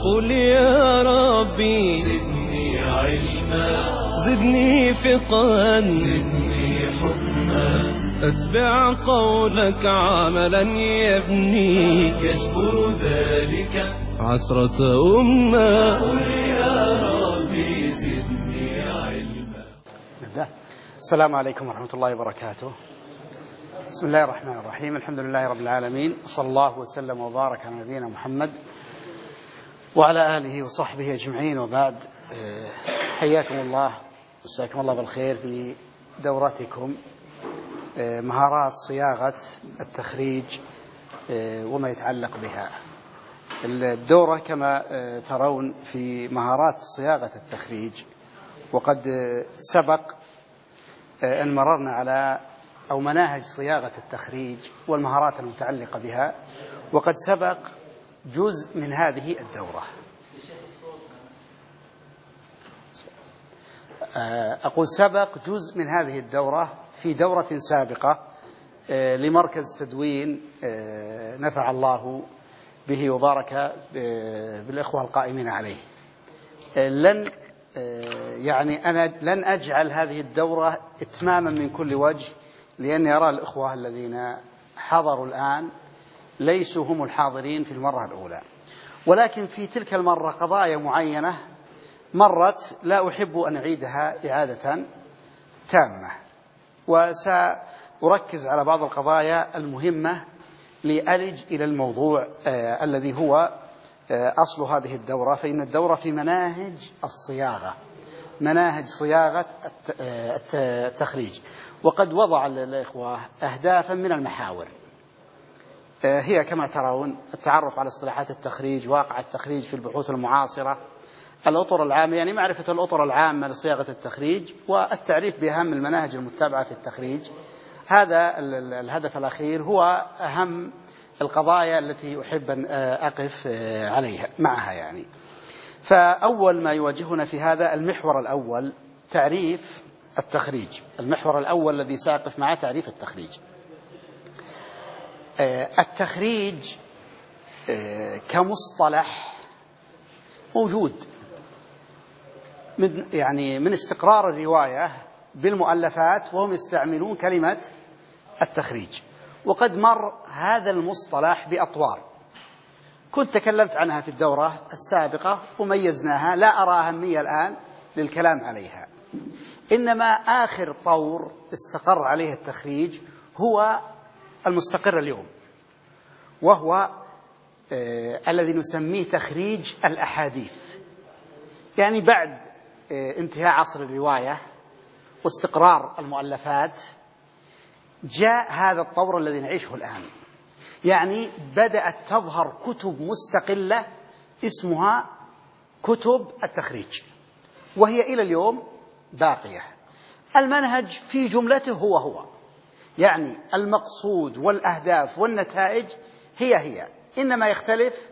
قل يا ربي زدني علما، زدني فقها، زدني حكما، اتبع قولك عملا يبني يجبر ذلك عثرة أمة. قل يا ربي زدني علما. السلام عليكم ورحمة الله وبركاته. بسم الله الرحمن الرحيم. الحمد لله رب العالمين، وصلى الله وسلم وبارك على نبينا محمد وعلى آله وصحبه أجمعين، وبعد. حياكم الله وجزاكم الله بالخير في دورتكم مهارات صياغة التخريج وما يتعلق بها. الدورة كما ترون في مهارات صياغة التخريج، وقد سبق أن مررنا على أو مناهج صياغة التخريج والمهارات المتعلقة بها، وقد سبق جزء من هذه الدورة. أقول سبق جزء من هذه الدورة في دورة سابقة لمركز تدوين نفع الله به وبارك بالإخوة القائمين عليه. أنا لن أجعل هذه الدورة إتماما من كل وجه، لأني أرى الإخوة الذين حضروا الآن ليسوا هم الحاضرين في المرة الأولى، ولكن في تلك المرة قضايا معينة مرت لا أحب أن أعيدها إعادة تامة، وسأركز على بعض القضايا المهمة لألج إلى الموضوع الذي هو أصل هذه الدورة. فإن الدورة في مناهج الصياغة، مناهج صياغة التخريج، وقد وضع الإخوة أهدافا من المحاور، هي كما ترون: التعرف على اصطلاحات التخريج، واقع التخريج في البحوث المعاصرة، الأطر العامة يعني معرفة الأطر العامة لصياغة التخريج، والتعريف بأهم المناهج المتبعة في التخريج. هذا الهدف الأخير هو أهم القضايا التي أحب أن أقف عليها معها يعني. فأول ما يواجهنا في هذا المحور الأول تعريف التخريج، المحور الأول الذي سأقف معه تعريف التخريج. التخريج كمصطلح موجود من استقرار الرواية بالمؤلفات وهم يستعملون كلمة التخريج، وقد مر هذا المصطلح بأطوار كنت تكلمت عنها في الدورة السابقة وميزناها، لا أرى أهمية الآن للكلام عليها. إنما آخر طور استقر عليه التخريج هو المستقر اليوم، وهو الذي نسميه تخريج الأحاديث. يعني بعد انتهاء عصر الرواية واستقرار المؤلفات جاء هذا الطور الذي نعيشه الآن. يعني بدأت تظهر كتب مستقلة اسمها كتب التخريج، وهي إلى اليوم باقية. المنهج في جملته هو يعني المقصود والأهداف والنتائج هي، إنما يختلف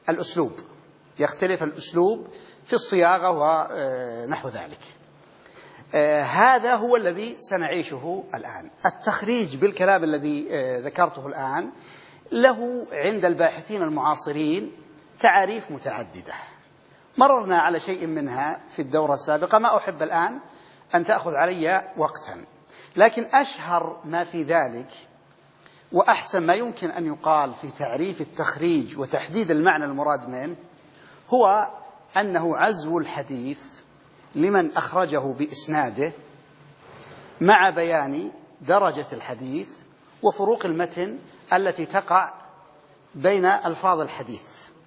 الأسلوب في الصياغة ونحو ذلك. هذا هو الذي سنعيشه الآن. التخريج بالكلام الذي ذكرته الآن له عند الباحثين المعاصرين تعاريف متعددة، مررنا على شيء منها في الدورة السابقة، ما أحب الآن أن تأخذ علي وقتا، لكن أشهر ما في ذلك وأحسن ما يمكن أن يقال في تعريف التخريج وتحديد المعنى المراد منه هو أنه عزو الحديث لمن أخرجه بإسناده مع بيان درجة الحديث وفروق المتن التي تقع بين ألفاظ الحديث.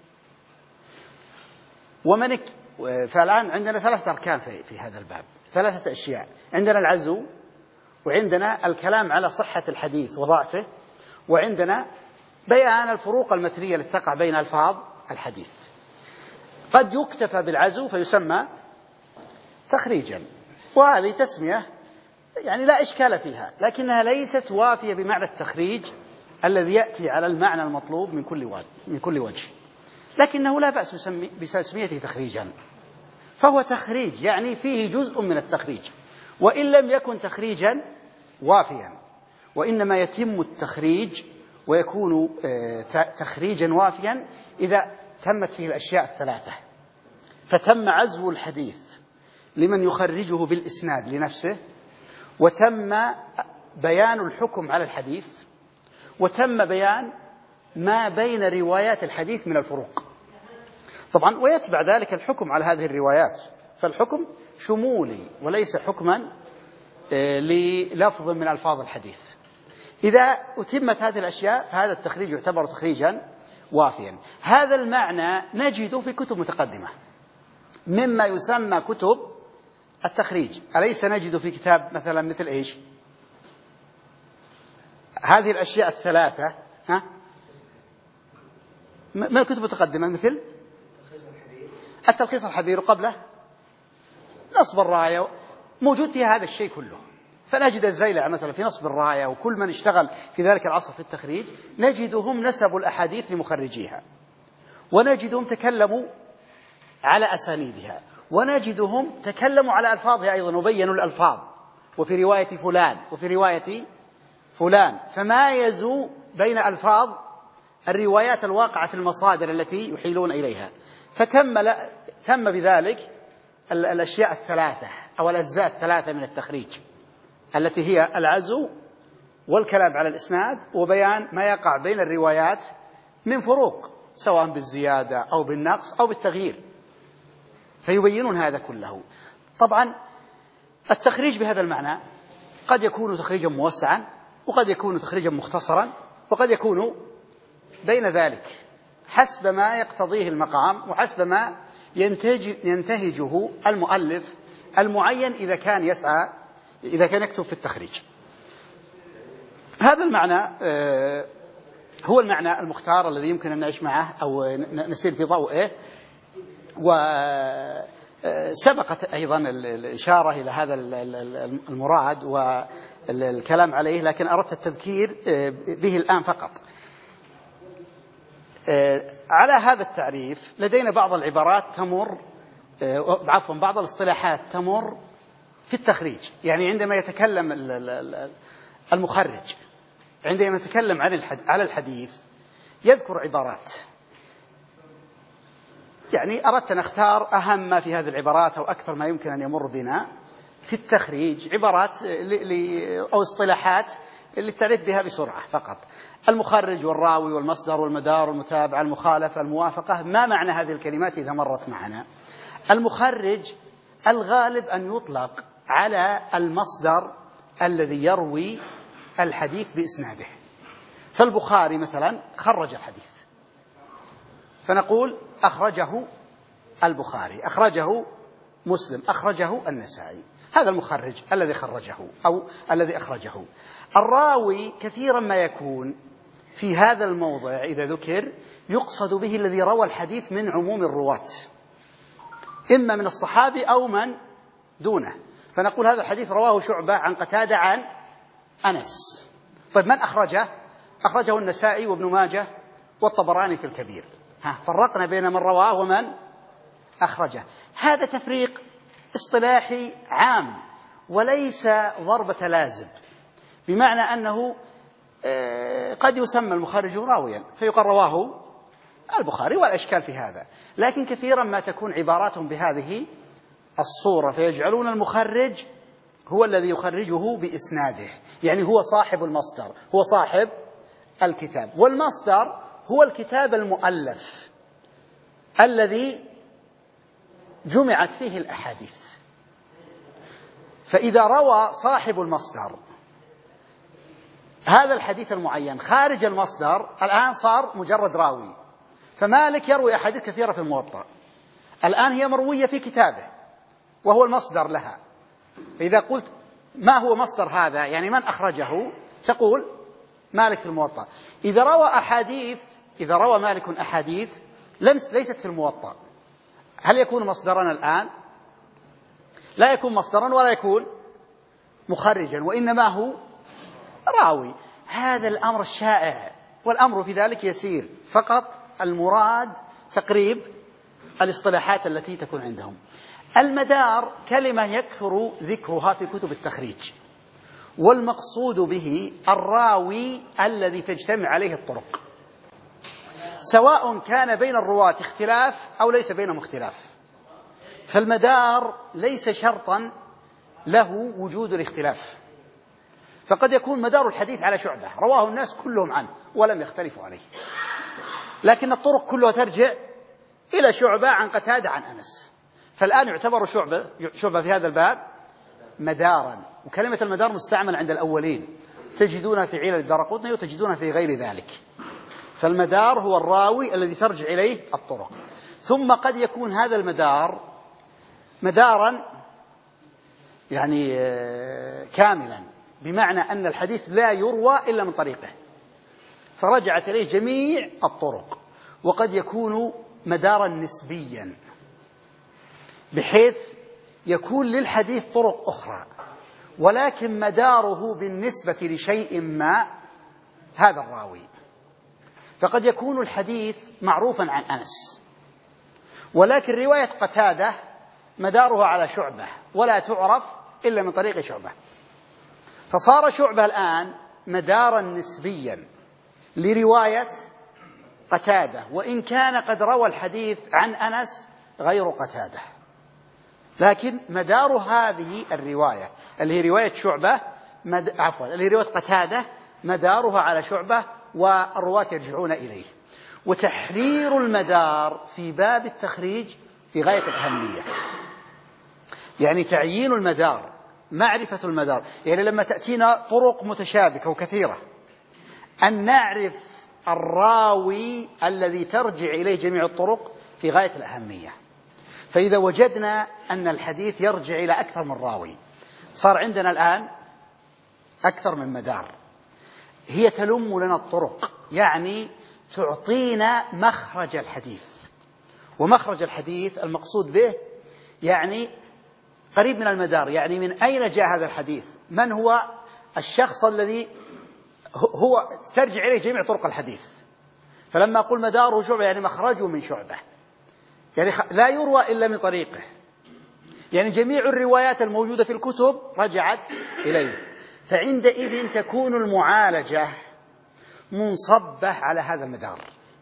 فالآن عندنا ثلاثة أركان في هذا الباب، ثلاثة أشياء: عندنا العزو، وعندنا الكلام على صحة الحديث وضعفه، وعندنا بيان الفروق المتنية التي تقع بين ألفاظ الحديث. قد يكتفى بالعزو فيسمى تخريجا، وهذه تسمية يعني لا إشكال فيها، لكنها ليست وافية بمعنى التخريج الذي يأتي على المعنى المطلوب من كل وجه، لكنه لا بأس بتسميته تخريجا، فهو تخريج يعني فيه جزء من التخريج، وإن لم يكن تخريجا وافيا، وإنما يتم التخريج ويكون تخريجا وافيا إذا تمت فيه الأشياء الثلاثة، فتم عزو الحديث لمن يخرجه بالإسناد لنفسه، وتم بيان الحكم على الحديث، وتم بيان ما بين روايات الحديث من الفروق. طبعا ويتبع ذلك الحكم على هذه الروايات، فالحكم شمولي وليس حكما للفظ من ألفاظ الحديث. إذا أتمت هذه الأشياء فهذا التخريج يعتبر تخريجا وافيا. هذا المعنى نجده في كتب متقدمة مما يسمى كتب التخريج. أليس نجد في كتاب مثلا مثل إيش هذه الأشياء الثلاثة؟ من الكتب المتقدمة مثل التلخيص الحبير، قبله نصب الراية، موجود فيها هذا الشيء كله. فنجد الزيلع مثلا في نصب الراية، وكل من اشتغل في ذلك العصر في التخريج نجدهم نسبوا الأحاديث لمخرجيها، ونجدهم تكلموا على أسانيدها، ونجدهم تكلموا على ألفاظها أيضا وبينوا الألفاظ، وفي رواية فلان وفي رواية فلان، فمايزوا بين ألفاظ الروايات الواقعة في المصادر التي يحيلون إليها. تم بذلك الأشياء الثلاثة أو الأجزاء الثلاثة من التخريج، التي هي العزو والكلام على الإسناد وبيان ما يقع بين الروايات من فروق، سواء بالزيادة أو بالنقص أو بالتغيير، فيبينون هذا كله. طبعا التخريج بهذا المعنى قد يكون تخريجا موسعا، وقد يكون تخريجا مختصرا، وقد يكون بين ذلك حسب ما يقتضيه المقام وحسب ما ينتهجه المؤلف المعين إذا كان يكتب في التخريج. هذا المعنى هو المعنى المختار الذي يمكن أن نعيش معه أو نسير في ضوئه. وسبقت أيضا الإشارة إلى هذا المراد والكلام عليه، لكن أردت التذكير به الآن فقط. على هذا التعريف لدينا بعض العبارات بعض الاصطلاحات تمر في التخريج. يعني عندما يتكلم المخرج عندما يتكلم على الحديث يذكر عبارات، يعني أردت أن أختار أهم ما في هذه العبارات أو أكثر ما يمكن أن يمر بنا في التخريج، عبارات أو اصطلاحات للتعريف بها بسرعة فقط. المخرج والراوي والمصدر والمدار والمتابعة المخالفة الموافقة. ما معنى هذه الكلمات إذا مرت معنا؟ المخرج الغالب أن يطلق على المصدر الذي يروي الحديث بإسناده. فالبخاري مثلا خرج الحديث، فنقول أخرجه البخاري، أخرجه مسلم، أخرجه النسائي. هذا المخرج الذي خرجه أو الذي أخرجه. الراوي كثيرا ما يكون في هذا الموضع إذا ذكر يقصد به الذي روى الحديث من عموم الرواة، إما من الصحابي أو من دونه. فنقول هذا الحديث رواه شعبة عن قتادة عن أنس. طيب من أخرجه؟ أخرجه النسائي وابن ماجه والطبراني في الكبير. فرقنا بين من رواه ومن أخرجه. هذا تفريق اصطلاحي عام وليس ضربة لازم، بمعنى أنه قد يسمى المخرج راويا فيقال رواه البخاري ولا إشكال في هذا، لكن كثيرا ما تكون عباراتهم بهذه الصورة، فيجعلون المخرج هو الذي يخرجه بإسناده، يعني هو صاحب المصدر، هو صاحب الكتاب. والمصدر هو الكتاب المؤلف الذي جمعت فيه الأحاديث. فإذا روى صاحب المصدر هذا الحديث المعين خارج المصدر، الآن صار مجرد راوي. فمالك يروي أحاديث كثيرة في الموطأ، الآن هي مروية في كتابه وهو المصدر لها. فإذا قلت ما هو مصدر هذا، يعني من أخرجه، تقول مالك في الموطأ. إذا روى مالك أحاديث ليست في الموطأ، هل يكون مصدرا الآن؟ لا يكون مصدرا ولا يكون مخرجا، وإنما هو راوي. هذا الأمر الشائع، والأمر في ذلك يسير، فقط المراد تقريب الاصطلاحات التي تكون عندهم. المدار كلمة يكثر ذكرها في كتب التخريج، والمقصود به الراوي الذي تجتمع عليه الطرق. سواء كان بين الرواة اختلاف أو ليس بينهم اختلاف. فالمدار ليس شرطا له وجود الاختلاف، فقد يكون مدار الحديث على شعبة رواه الناس كلهم عنه ولم يختلفوا عليه، لكن الطرق كلها ترجع إلى شعبة عن قتادة عن أنس، فالآن يعتبر شعبة في هذا الباب مدارا. وكلمة المدار مستعمل عند الأولين، تجدونها في علل الدارقطني وتجدونها في غير ذلك. فالمدار هو الراوي الذي ترجع إليه الطرق. ثم قد يكون هذا المدار مدارا يعني كاملا، بمعنى أن الحديث لا يروى إلا من طريقه فرجعت إليه جميع الطرق. وقد يكون مدارا نسبيا بحيث يكون للحديث طرق أخرى ولكن مداره بالنسبة لشيء ما هذا الراوي. فقد يكون الحديث معروفا عن أنس ولكن رواية قتادة مدارها على شعبة ولا تعرف إلا من طريق شعبة، فصار شعبة الآن مدارا نسبيا لرواية قتادة، وإن كان قد روى الحديث عن أنس غير قتادة، لكن مدار هذه الرواية اللي هي رواية شعبة اللي هي رواية قتادة مدارها على شعبة والرواة يرجعون إليه. وتحرير المدار في باب التخريج في غاية الأهمية، يعني تعيين المدار، معرفة المدار، يعني لما تأتينا طرق متشابكة وكثيرة أن نعرف الراوي الذي ترجع إليه جميع الطرق في غاية الأهمية. فإذا وجدنا أن الحديث يرجع إلى أكثر من راوي، صار عندنا الآن أكثر من مدار، هي تلم لنا الطرق، يعني تعطينا مخرج الحديث. ومخرج الحديث المقصود به يعني قريب من المدار، يعني من أين جاء هذا الحديث، من هو الشخص الذي هو ترجع إليه جميع طرق الحديث. فلما أقول مداره شعبة يعني مخرجه من شعبة، يعني لا يروى إلا من طريقه، يعني جميع الروايات الموجودة في الكتب رجعت إليه. فعندئذ تكون المعالجة منصبة على هذا المدار.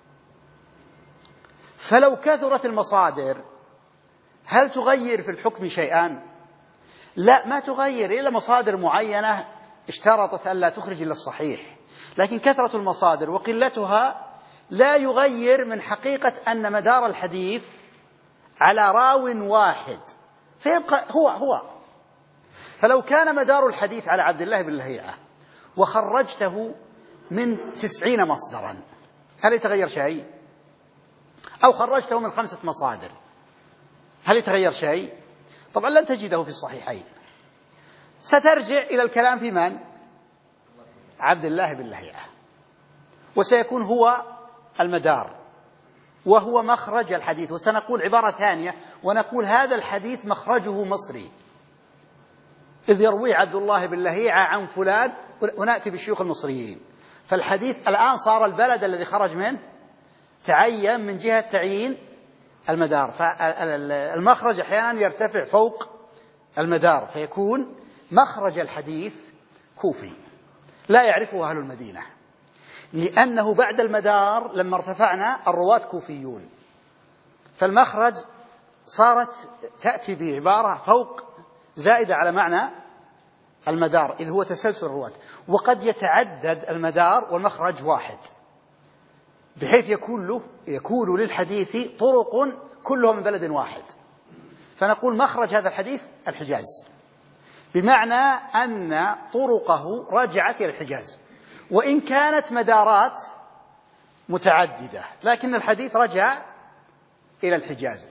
فلو كثرت المصادر هل تغير في الحكم شيئا؟ لا، ما تغير إلا مصادر معينة اشترطت ألا تخرج إلا الصحيح، لكن كثرة المصادر وقلتها لا يغير من حقيقة أن مدار الحديث على راو واحد فيبقى هو. فلو كان مدار الحديث على عبد الله بن لهيعة وخرجته من 90 مصدرا هل يتغير شيء؟ أو خرجته من 5 مصادر هل يتغير شيء؟ طبعا لن تجده في الصحيحين. سترجع إلى الكلام في من؟ عبد الله بن لهيعة، وسيكون هو المدار وهو مخرج الحديث. وسنقول عبارة ثانية ونقول هذا الحديث مخرجه مصري، إذ يروي عبد الله بن لهيعة عن فلان، ونأتي بالشيوخ المصريين. فالحديث الآن صار البلد الذي خرج منه تعين من جهة تعيين المدار، فالمخرج أحيانا يرتفع فوق المدار فيكون مخرج الحديث كوفي لا يعرفه أهل المدينة، لأنه بعد المدار لما ارتفعنا الرواة كوفيون، فالمخرج صارت تأتي بعبارة فوق زائدة على معنى المدار، إذ هو تسلسل الرواة. وقد يتعدد المدار والمخرج واحد، بحيث يكون للحديث طرق كلها من بلد واحد. فنقول مخرج هذا الحديث الحجاز، بمعنى أن طرقه رجعت إلى الحجاز، وإن كانت مدارات متعددة لكن الحديث رجع إلى الحجاز.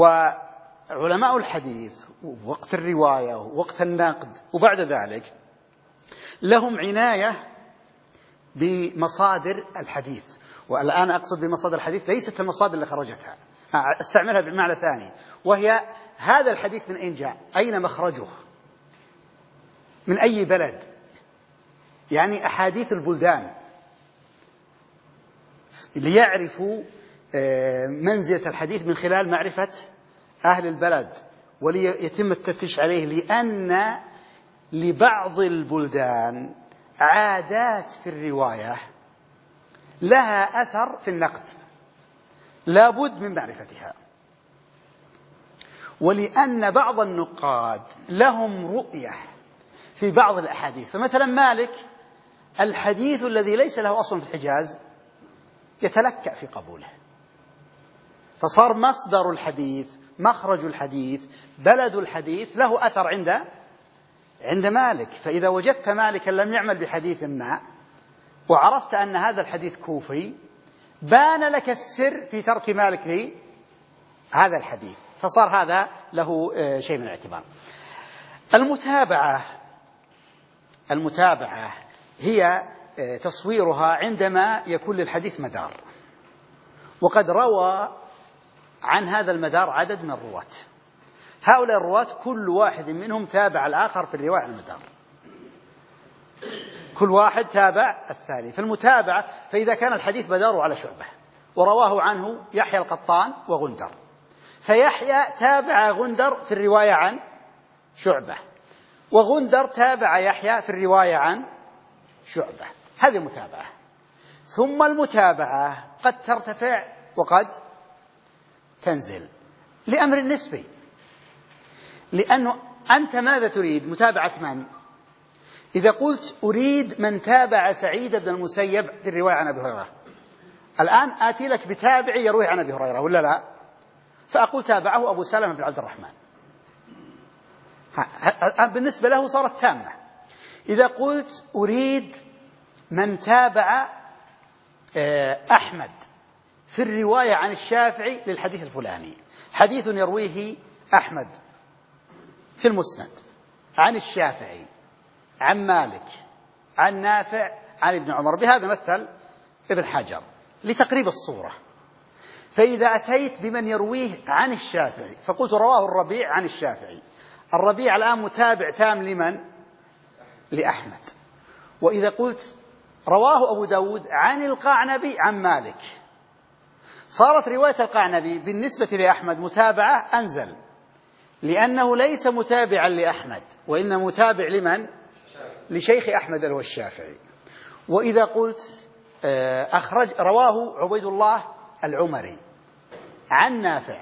وعلماء الحديث وقت الرواية ووقت النقد وبعد ذلك لهم عناية بمصادر الحديث. والآن أقصد بمصادر الحديث ليست المصادر اللي خرجتها، استعملها بمعنى ثاني، وهي هذا الحديث من أين جاء، أين مخرجه، من أي بلد، يعني أحاديث البلدان ليعرفوا منزلة الحديث من خلال معرفة أهل البلد، وليتم التفتيش عليه، لأن لبعض البلدان عادات في الرواية لها أثر في النقد. لابد من معرفتها. ولأن بعض النقاد لهم رؤية في بعض الأحاديث، فمثلا مالك الحديث الذي ليس له أصل في الحجاز يتلكأ في قبوله، فصار مصدر الحديث، مخرج الحديث، بلد الحديث له أثر عند مالك. فإذا وجدت مالكا لم يعمل بحديث ما وعرفت أن هذا الحديث كوفي، بان لك السر في ترك مالك لهذا الحديث، فصار هذا له شيء من الاعتبار. المتابعة هي تصويرها عندما يكون للحديث مدار، وقد روى عن هذا المدار عدد من الرواة، هؤلاء الرواة كل واحد منهم تابع الآخر في الرواية عن المدار، كل واحد تابع الثاني في المتابعة. فإذا كان الحديث مداره على شعبة ورواه عنه يحيى القطان وغندر، فيحيى تابع غندر في الرواية عن شعبة، وغندر تابع يحيى في الرواية عن شعبة، هذه متابعة. ثم المتابعة قد ترتفع وقد تنزل لأمر نسبي، لأنه أنت ماذا تريد؟ متابعة من؟ إذا قلت أريد من تابع سعيد بن المسيب في الرواية عن أبي هريرة، الآن آتي لك بتابعي يروي عن أبي هريرة ولا لا؟ فأقول تابعه أبو سلمة بن عبد الرحمن، بالنسبة له صارت تامة. إذا قلت أريد من تابع أحمد في الرواية عن الشافعي للحديث الفلاني، حديث يرويه أحمد في المسند عن الشافعي عن مالك عن نافع عن ابن عمر، بهذا مثل ابن حجر لتقريب الصورة. فإذا أتيت بمن يرويه عن الشافعي فقلت رواه الربيع عن الشافعي، الربيع الآن متابع تام لمن؟ لأحمد. وإذا قلت رواه أبو داود عن القعنبي عن مالك، صارت رواية القعنبي بالنسبة لأحمد متابعة أنزل، لأنه ليس متابعا لأحمد وإنما متابع لمن؟ لشيخ أحمد هو الشافعي. وإذا قلت رواه عبيد الله العمري عن نافع،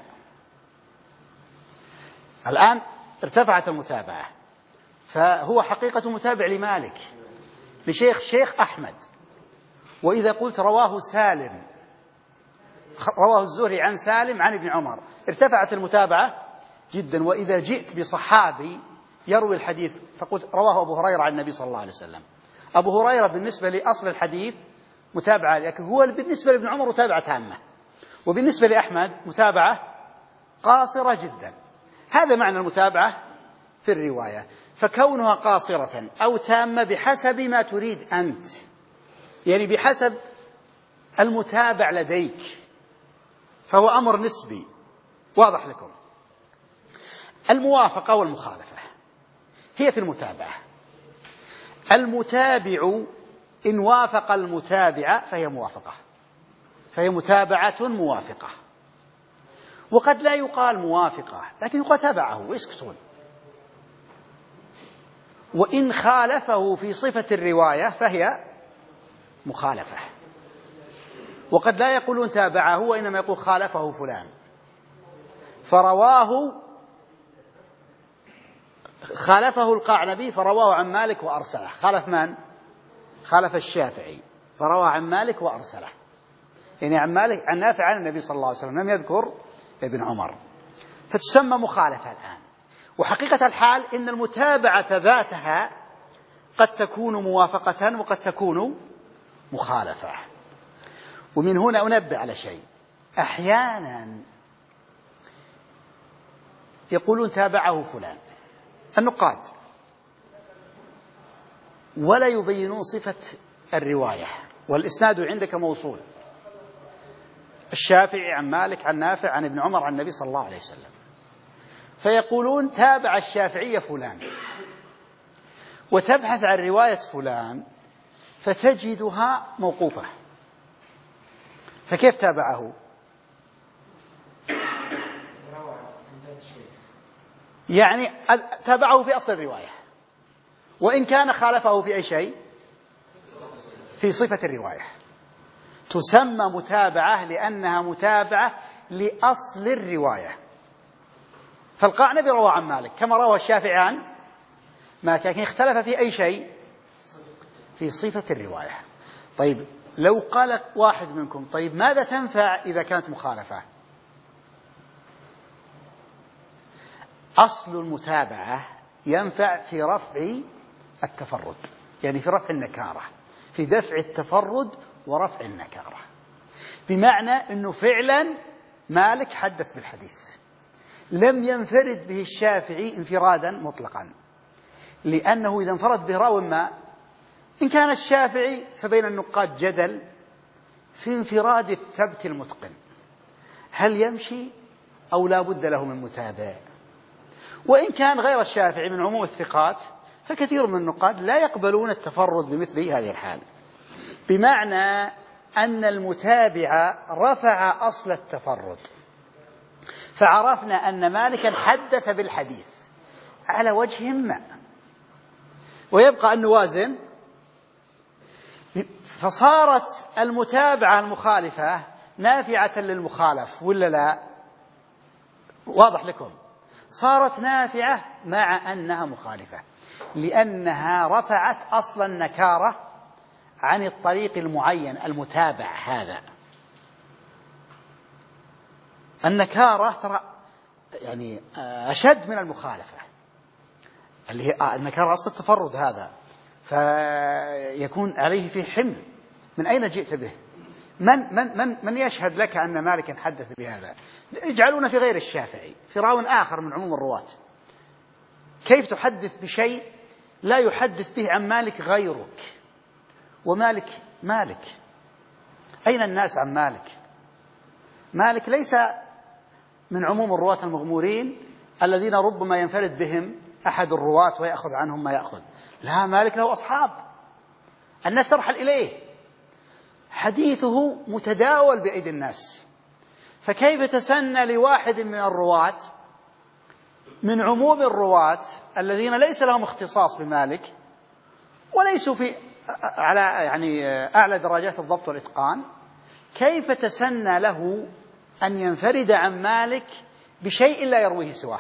الآن ارتفعت المتابعة، فهو حقيقة متابع لمالك لشيخ أحمد. وإذا قلت رواه سالم، رواه الزهري عن سالم عن ابن عمر، ارتفعت المتابعة جدا. وإذا جئت بصحابي يروي الحديث فقلت رواه أبو هريرة عن النبي صلى الله عليه وسلم، أبو هريرة بالنسبة لأصل الحديث متابعة، لكن هو بالنسبة لابن عمر متابعة تامة، وبالنسبة لأحمد متابعة قاصرة جدا. هذا معنى المتابعة في الرواية، فكونها قاصرة أو تامة بحسب ما تريد أنت، يعني بحسب المتابع لديك، فهو أمر نسبي. واضح لكم؟ الموافقة والمخالفة هي في المتابعة. المتابع إن وافق المتابع فهي موافقة، فهي متابعة موافقة. وقد لا يقال موافقة لكن يقال تابعه ويسكتون. وإن خالفه في صفة الرواية فهي مخالفة. وقد لا يقولون تابعه وإنما يقول خالفه فلان، خالفه القعنبي فرواه عن مالك وأرسله. خالف من؟ خالف الشافعي فرواه عن مالك وأرسله، يعني عن مالك عن نافع عن النبي صلى الله عليه وسلم، لم يذكر ابن عمر، فتسمى مخالفة الآن. وحقيقة الحال إن المتابعة ذاتها قد تكون موافقة وقد تكون مخالفة. ومن هنا أنبه على شيء، أحيانا يقولون تابعه فلان النقاد ولا يبينون صفة الرواية، والإسناد عندك موصول، الشافعي عن مالك عن نافع عن ابن عمر عن النبي صلى الله عليه وسلم، فيقولون تابع الشافعي فلان، وتبحث عن رواية فلان فتجدها موقوفة، فكيف تابعه؟ يعني تابعه في أصل الرواية، وإن كان خالفه في أي شيء في صفة الرواية. تسمى متابعة لأنها متابعة لأصل الرواية. فالقعنبي روى عن مالك كما روى الشافعي عن مالك، لكن اختلف في أي شيء؟ في صفة الرواية. طيب لو قال واحد منكم طيب ماذا تنفع إذا كانت مخالفة؟ أصل المتابعة ينفع في رفع التفرد، يعني في رفع النكارة، في دفع التفرد ورفع النكارة، بمعنى أنه فعلا مالك حدث بالحديث لم ينفرد به الشافعي انفرادا مطلقا، لأنه إذا انفرد به راو ما، إن كان الشافعي فبين النقاد جدل في انفراد الثبت المتقن، هل يمشي أو لا بد له من متابع؟ وإن كان غير الشافعي من عموم الثقات فكثير من النقاد لا يقبلون التفرد بمثل هذه الحال، بمعنى أن المتابع رفع أصل التفرد، فعرفنا أن مالكا حدث بالحديث على وجه ما، ويبقى أن نوازن، فصارت المتابعة المخالفة نافعة للمخالف ولا لا؟ واضح لكم؟ صارت نافعة مع أنها مخالفة، لأنها رفعت أصل النكارة عن الطريق المعين المتابع. هذا النكارة ترى يعني أشد من المخالفة، اللي هي النكارة أصل التفرد، هذا فيكون عليه فيه حمل. من أين جئت به؟ من يشهد لك أن مالك حدث بهذا؟ اجعلونا في غير الشافعي، في راو آخر من عموم الرواة. كيف تحدث بشيء لا يحدث به عن مالك غيرك؟ ومالك مالك، أين الناس عن مالك؟ مالك ليس من عموم الرواة المغمورين الذين ربما ينفرد بهم أحد الرواة ويأخذ عنهم ما يأخذ، لا، مالك له أصحاب الناس ترحل إليه، حديثه متداول بأيدي الناس، فكيف تسنى لواحد من الرواة من عموم الرواة الذين ليس لهم اختصاص بمالك وليسوا في على يعني أعلى درجات الضبط والإتقان، كيف تسنى له أن ينفرد عن مالك بشيء لا يرويه سواه؟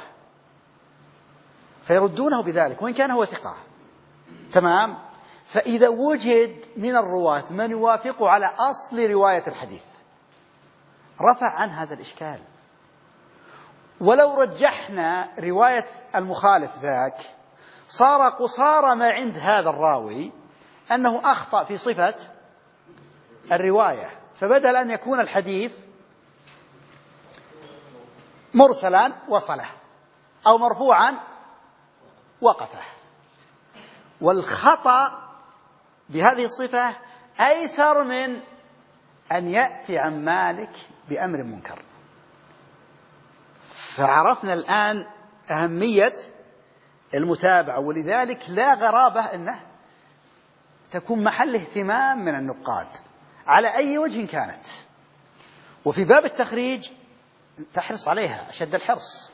فيردونه بذلك وإن كان هو ثقة. تمام؟ فإذا وجد من الرواة من يوافق على أصل رواية الحديث رفع عن هذا الإشكال. ولو رجحنا رواية المخالف ذاك صار قصارى ما عند هذا الراوي أنه أخطأ في صفة الرواية، فبدل أن يكون الحديث مرسلا وصله أو مرفوعا وقفه، والخطأ بهذه الصفة أيسر من أن يأتي عن مالك بأمر منكر. فعرفنا الآن أهمية المتابعة، ولذلك لا غرابة أنه تكون محل اهتمام من النقاد على أي وجه كانت، وفي باب التخريج تحرص عليها أشد الحرص،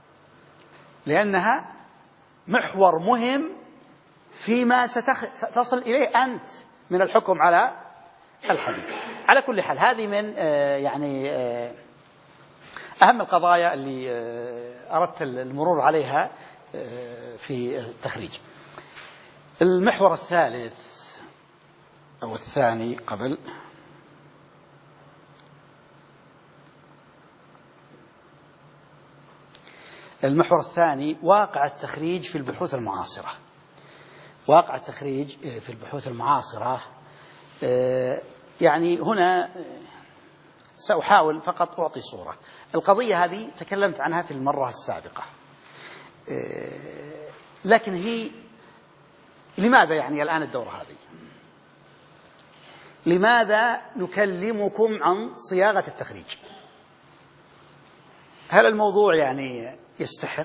لأنها محور مهم فيما ستصل إليه أنت من الحكم على الحديث. على كل حال هذه من يعني أهم القضايا اللي أردت المرور عليها في التخريج. المحور الثالث أو الثاني قبل المحور الثاني واقع التخريج في البحوث المعاصرة. واقع التخريج في البحوث المعاصرة يعني هنا سأحاول فقط أعطي صورة. القضية هذه تكلمت عنها في المرة السابقة، لكن هي لماذا يعني الآن الدورة هذه؟ لماذا نكلمكم عن صياغة التخريج؟ هل الموضوع يعني يستحق؟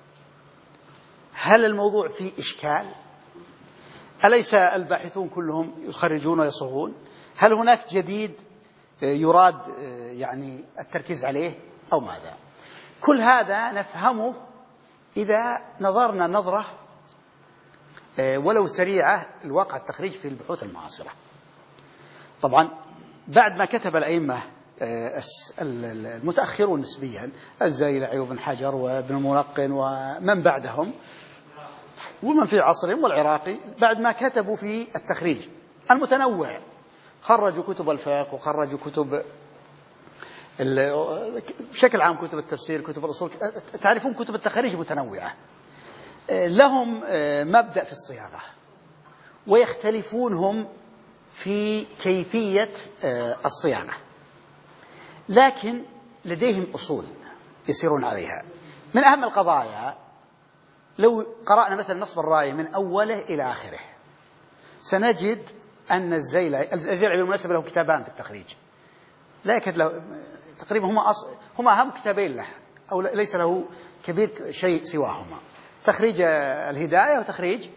هل الموضوع فيه إشكال؟ أليس الباحثون كلهم يخرجون ويصوغون؟ هل هناك جديد يراد يعني التركيز عليه أو ماذا؟ كل هذا نفهمه إذا نظرنا نظرة ولو سريعة الواقع التخريج في البحوث المعاصرة. طبعا بعد ما كتب الأئمة المتأخرون نسبيا، الزيلعي وابن حجر وابن الملقن ومن بعدهم ومن في عصرهم والعراقي، بعد ما كتبوا في التخريج المتنوع، خرجوا كتب الفقه وخرجوا كتب بشكل عام كتب التفسير، كتب الأصول، تعرفون كتب التخريج متنوعة، لهم مبدأ في الصياغة ويختلفون هم في كيفية الصياغة، لكن لديهم أصول يسيرون عليها. من أهم القضايا لو قرأنا مثلا نصب الراية من أوله إلى آخره سنجد أن الزيلعي بالمناسبة له كتابان في التخريج، لا يكاد له تقريبا هما أهم كتابين له، أو ليس له كبير شيء سواهما، تخريج الهداية وتخريج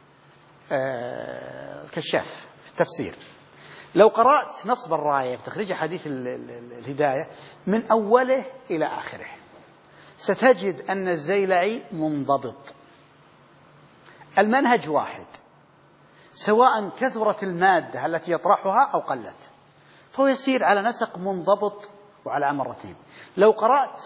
الكشاف في التفسير. لو قرأت نصب الراية في تخريج حديث الهداية من أوله إلى آخره ستجد أن الزيلعي منضبط، المنهج واحد سواء كثرت المادة التي يطرحها أو قلت، فهو يسير على نسق منضبط وعلى عمل رتيب. لو قرأت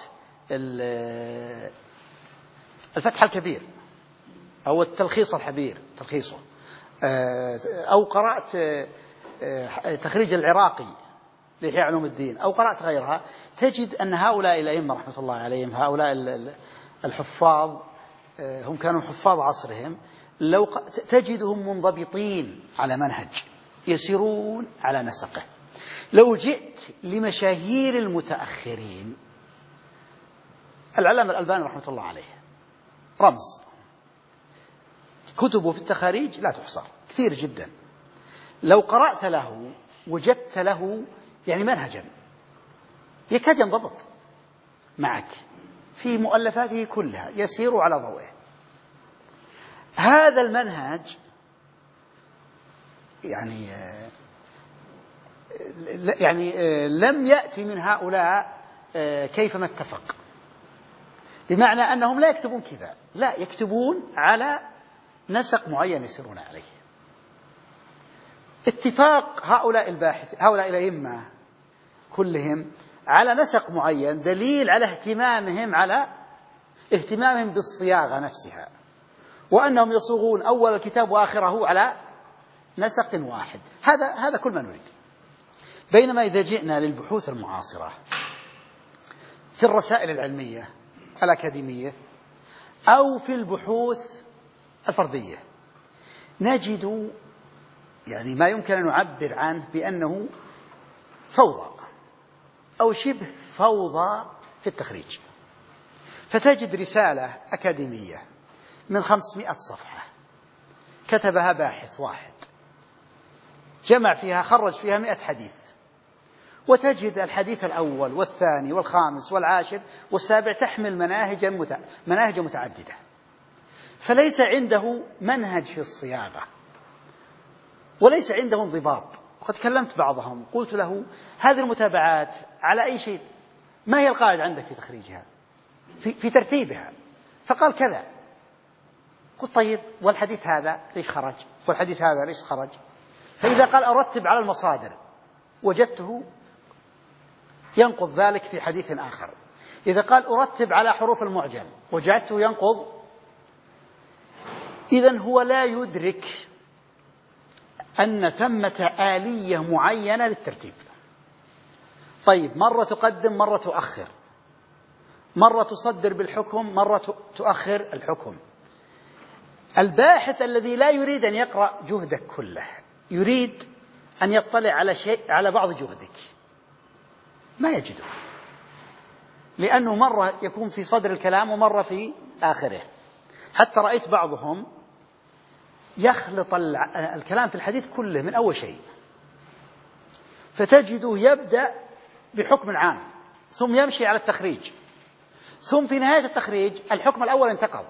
الفتح الكبير أو التلخيص الحبير تلخيصه، أو قرأت تخريج العراقي لإحياء علوم الدين، أو قرأت غيرها، تجد أن هؤلاء الأئمة رحمة الله عليهم، هؤلاء الحفاظ، هم كانوا حفاظ عصرهم، لو تجدهم منضبطين على منهج يسيرون على نسقه. لو جئت لمشاهير المتأخرين، العلامة الألباني رحمة الله عليه رمز، كتبه في التخاريج لا تحصر، كثير جدا. لو قرأت له وجدت له يعني منهجا يكاد ينضبط معك في مؤلفاته كلها، يسير على ضوئه. هذا المنهج يعني لم يأتي من هؤلاء كيفما اتفق، بمعنى أنهم لا يكتبون كذا، لا، يكتبون على نسق معين يسيرون عليه. اتفاق هؤلاء الباحث، هؤلاء الأئمة كلهم على نسق معين دليل على اهتمامهم بالصياغة نفسها، وأنهم يصوغون أول الكتاب وآخره على نسق واحد. هذا كل ما نريد. بينما إذا جئنا للبحوث المعاصرة في الرسائل العلمية الأكاديمية أو في البحوث الفردية نجد يعني ما يمكن أن نعبر عنه بأنه فوضى أو شبه فوضى في التخريج. فتجد رسالة أكاديمية من 500 صفحة كتبها باحث واحد، جمع فيها خرج فيها 100 حديث، وتجد الحديث الأول والثاني والخامس والعاشر والسابع تحمل مناهج متعددة، فليس عنده منهج في الصياغة وليس عنده انضباط. وقد كلمت بعضهم قلت له هذه المتابعات على أي شيء؟ ما هي القاعدة عندك في تخريجها في ترتيبها؟ فقال كذا. قلت طيب والحديث هذا ليش خرج والحديث هذا ليش خرج؟ فإذا قال أرتب على المصادر وجدته ينقض ذلك في حديث آخر. إذا قال أرتب على حروف المعجم وجدته ينقض. إذن هو لا يدرك أن ثمة آلية معينة للترتيب. طيب مرة تقدم مرة تؤخر، مرة تصدر بالحكم مرة تؤخر الحكم. الباحث الذي لا يريد أن يقرأ جهدك كله، يريد أن يطلع على شيء على بعض جهدك، ما يجده، لأنه مرة يكون في صدر الكلام ومرة في آخره. حتى رأيت بعضهم يخلط الكلام في الحديث كله من أول شيء، فتجده يبدأ بحكم عام ثم يمشي على التخريج، ثم في نهاية التخريج الحكم الأول انتقض.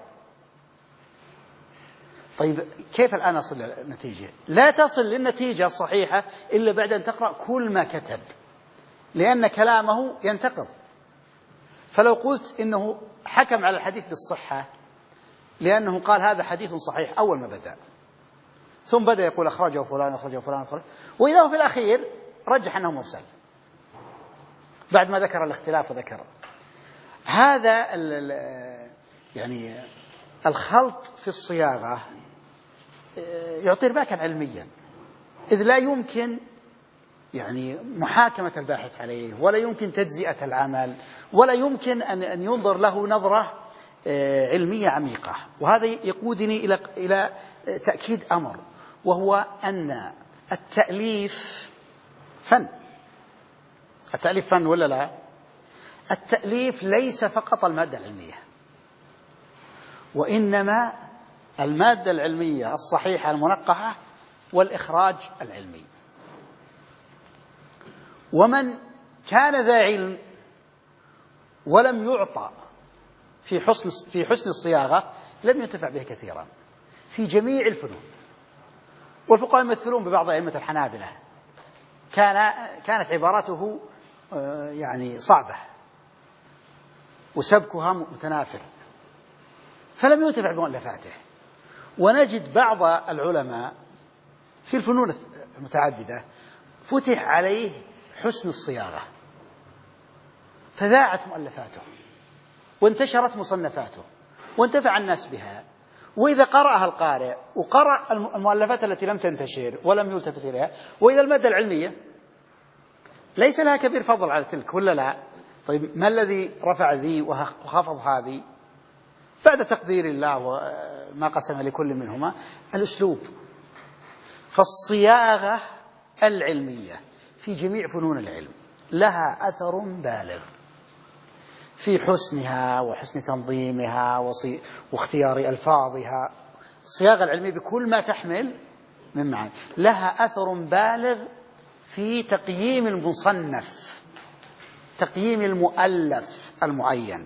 طيب كيف الآن أصل للنتيجة؟ لا تصل للنتيجة الصحيحة إلا بعد أن تقرأ كل ما كتب، لأن كلامه ينتقض. فلو قلت إنه حكم على الحديث بالصحة لأنه قال هذا حديث صحيح أول ما بدأ، ثم بدأ يقول أخرجه فلان أخرجه فلان أخرجه، وإذا في الأخير رجح أنه مرسل بعد ما ذكر الاختلاف وذكر هذا يعني الخلط في الصياغة يعطي ارباكا علميا، إذ لا يمكن يعني محاكمة الباحث عليه، ولا يمكن تجزئة العمل، ولا يمكن أن ينظر له نظرة علمية عميقة. وهذا يقودني إلى تأكيد أمر، وهو أن التأليف فن. التأليف فن ولا لا؟ التأليف ليس فقط المادة العلمية، وإنما المادة العلمية الصحيحة المنقحة والإخراج العلمي. ومن كان ذا علم ولم يعطى في حسن الصياغة لم ينتفع به كثيرا في جميع الفنون. والفقهاء يمثلون ببعض أئمة الحنابلة كانت عبارته يعني صعبة وسبكها متنافر، فلم ينتفع بمؤلفاته. ونجد بعض العلماء في الفنون المتعددة فتح عليه حسن الصياغة فذاعت مؤلفاته وانتشرت مصنفاته وانتفع الناس بها. وإذا قرأها القارئ وقرأ المؤلفات التي لم تنتشر ولم يلتفت إليها، وإذا المادة العلمية ليس لها كبير فضل على تلك ولا لا؟ طيب ما الذي رفع ذي وخفض هذه؟ بعد تقدير الله وما قسم لكل منهما الأسلوب. فالصياغة العلمية في جميع فنون العلم لها أثر بالغ في حسنها وحسن تنظيمها واختيار ألفاظها. الصياغة العلمية بكل ما تحمل من معاني لها أثر بالغ في تقييم المصنف، تقييم المؤلف المعين.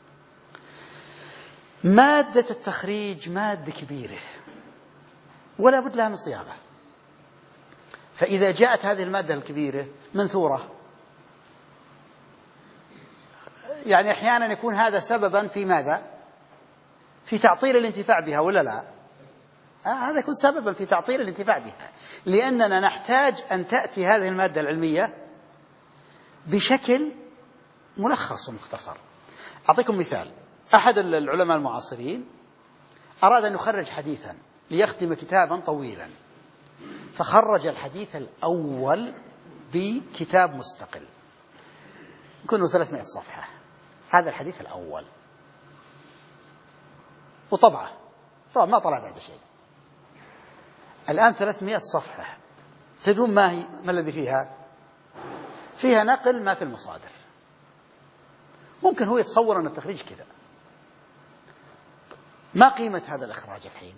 مادة التخريج مادة كبيرة ولا بد لها من صياغة. فإذا جاءت هذه المادة الكبيرة منثورة، يعني أحيانا يكون هذا سببا في ماذا؟ في تعطيل الانتفاع بها ولا لا؟ هذا يكون سببا في تعطيل الانتفاع بها، لأننا نحتاج أن تأتي هذه المادة العلمية بشكل ملخص ومختصر. أعطيكم مثال. أحد العلماء المعاصرين أراد أن يخرج حديثا ليختم كتابا طويلا، فخرج الحديث الأول بكتاب مستقل يكون 300 صفحة. هذا الحديث الأول وطبعا ما طلع بعد شيء. الآن 300 صفحة، تدرون ما الذي فيها؟ فيها نقل ما في المصادر. ممكن هو يتصور أن التخريج كذا. ما قيمة هذا الإخراج الحين؟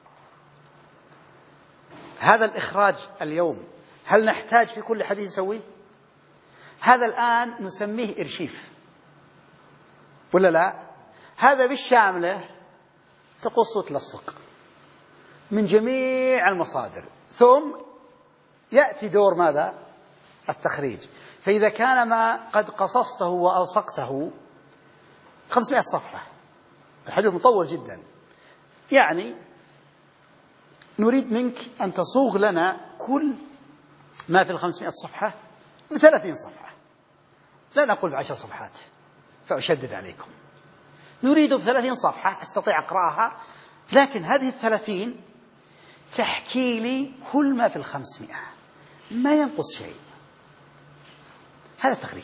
هذا الإخراج اليوم هل نحتاج في كل حديث نسويه؟ هذا الآن نسميه إرشيف ولا لا؟ هذا بالشاملة تقص وتلصق من جميع المصادر، ثم يأتي دور ماذا؟ التخريج. فإذا كان ما قد قصصته وألصقته 500 صفحة، الحديث مطول جدا، يعني نريد منك أن تصوغ لنا كل ما في 500 صفحة ب30 صفحة، لا نقول ب10 صفحات فأشدد عليكم. نريد ب30 صفحة أستطيع أقرأها، لكن هذه 30 تحكي لي كل ما في 500 ما ينقص شيء. هذا التخريج،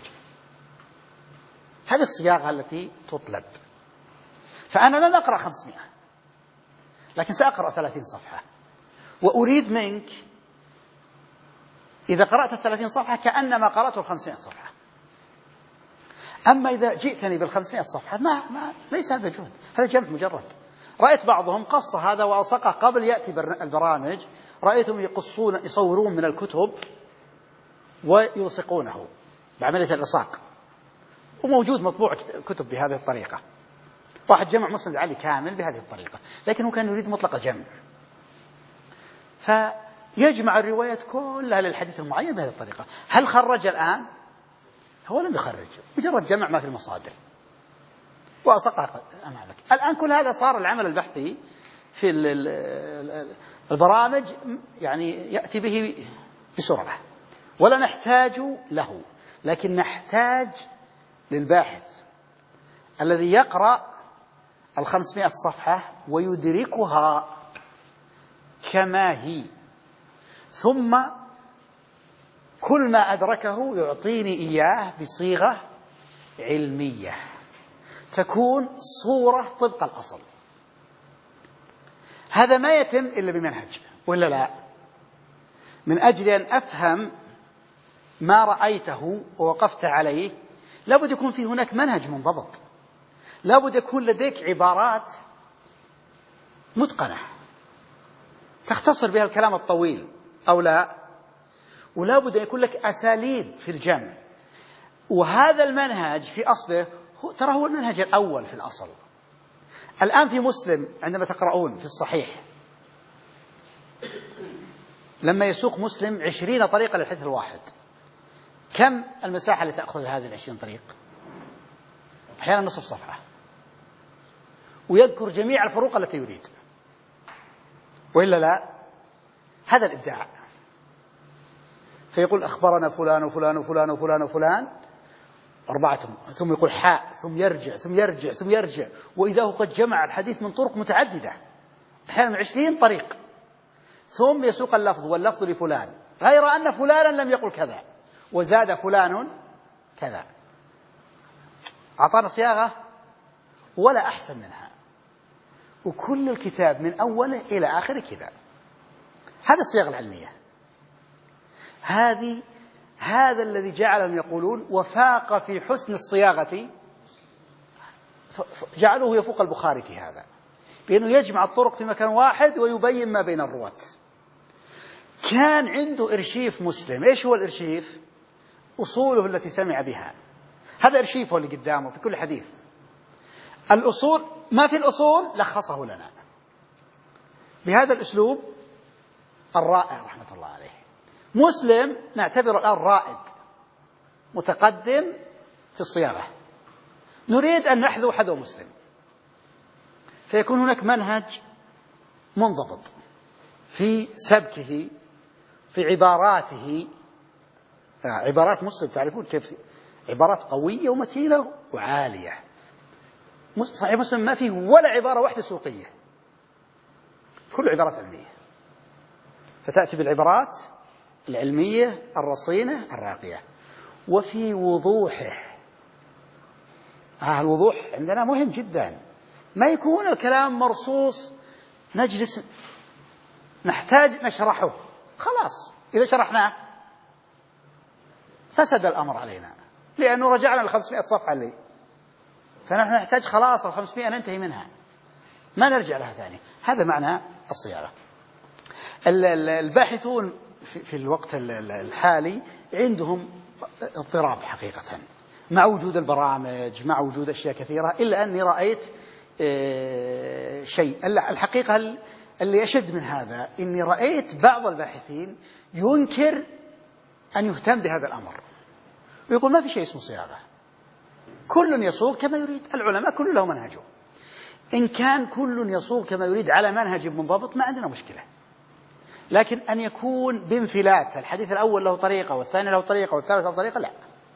هذه الصياغة التي تطلب. فأنا لن أقرأ 500، لكن سأقرأ 30 صفحة، وأريد منك إذا قرأت 30 صفحة كأنما قرأت 500 صفحة. أما إذا جئتني 500 صفحة ليس هذا جهد، هذا جمع مجرد. رأيت بعضهم قص هذا وألصقه قبل يأتي البرامج، رأيتهم يصورون من الكتب ويلصقونه بعملية الإلصاق، وموجود مطبوع كتب بهذه الطريقة. واحد جمع مسند علي كامل بهذه الطريقة، لكنه كان يريد مطلق الجمع، فيجمع الروايات كلها للحديث المعين بهذه الطريقة. هل خرج الآن؟ هو لم يخرج، مجرد جمع ما في المصادر وألصقها أمامك. الآن كل هذا صار العمل البحثي في البرامج يعني يأتي به بسرعة، ولا نحتاج له، لكن نحتاج للباحث الذي يقرأ 500 صفحة ويدركها كما هي، ثم كل ما أدركه يعطيني إياه بصيغة علمية تكون صورة طبق الأصل. هذا ما يتم إلا بمنهج، ولا لا؟ من أجل أن أفهم ما رأيته ووقفت عليه لابد يكون في هناك منهج منضبط، لابد يكون لديك عبارات متقنة تختصر بها الكلام الطويل أو لا، ولابد أن يكون لك أساليب في الجمع. وهذا المنهج في أصله ترى هو المنهج الأول في الأصل. الآن في مسلم عندما تقرؤون في الصحيح لما يسوق مسلم 20 طريقة للحديث الواحد، كم المساحة اللي تأخذ هذه 20 طريق؟ أحيانا نصف صفحة، ويذكر جميع الفروق التي يريد، وإلا لا؟ هذا الإبداع. فيقول أخبرنا فلان وفلان وفلان وفلان وفلان أربعتهم، ثم يقول حاء، ثم يرجع ثم يرجع ثم يرجع، وإذا هو قد جمع الحديث من طرق متعددة أحيانا 20 طريق، ثم يسوق اللفظ واللفظ لفلان، غير أن فلانا لم يقل كذا وزاد فلان كذا. أعطانا صياغة ولا أحسن منها، وكل الكتاب من أوله إلى آخره كذا. هذا الصياغة العلمية، هذا الذي جعلهم يقولون وفاق في حسن الصياغة، جعلوه يفوق البخاري في هذا، لأنه يجمع الطرق في مكان واحد ويبين ما بين الرواة. كان عنده إرشيف مسلم. إيش هو الإرشيف؟ أصوله التي سمع بها، هذا إرشيفه اللي قدامه في كل حديث. الأصول، ما في الأصول لخصه لنا بهذا الأسلوب الرائع رحمة الله عليه. مسلم نعتبره الآن رائد متقدم في الصياغة، نريد أن نحذو حذو مسلم، فيكون هناك منهج منضبط في سبكه، في عباراته. عبارات مسلم تعرفون كيف عبارات قوية ومتينة وعالية. صحيح مسلم ما فيه ولا عبارة واحدة سوقية، كل عبارات علمية، فتأتي بالعبارات العلمية الرصينة الراقية وفي وضوحه. الوضوح عندنا مهم جدا، ما يكون الكلام مرصوص نجلس نحتاج نشرحه، خلاص إذا شرحناه فسد الأمر علينا، لأنه رجعنا 500 صفحة لي، فنحن نحتاج خلاص 500 ننتهي منها، ما نرجع لها ثاني. هذا معنى الصياغة. الباحثون في الوقت الحالي عندهم اضطراب حقيقة مع وجود البرامج، مع وجود أشياء كثيرة، إلا أني رأيت شيء الحقيقة اللي أشد من هذا، إني رأيت بعض الباحثين ينكر أن يهتم بهذا الأمر ويقول ما في شيء اسمه صياغة، كل يصوغ كما يريد. العلماء كل له منهجه، إن كان كل يصوغ كما يريد على منهج منضبط ما عندنا مشكلة، لكن أن يكون بانفلات الحديث الأول له طريقة والثاني له طريقة والثالث له طريقة، لا.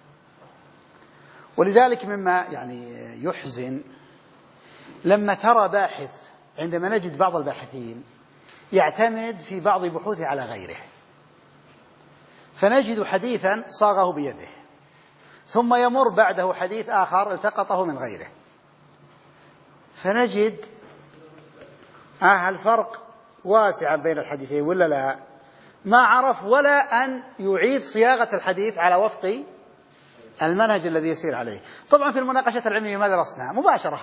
ولذلك مما يعني يحزن لما ترى باحث، عندما نجد بعض الباحثين يعتمد في بعض بحوثه على غيره، فنجد حديثا صاغه بيده ثم يمر بعده حديث آخر التقطه من غيره، فنجد الفرق واسعا بين الحديثين ولا لا، ما عرف ولا أن يعيد صياغة الحديث على وفق المنهج الذي يسير عليه. طبعا في المناقشة العلمية ما درسنا مباشرة،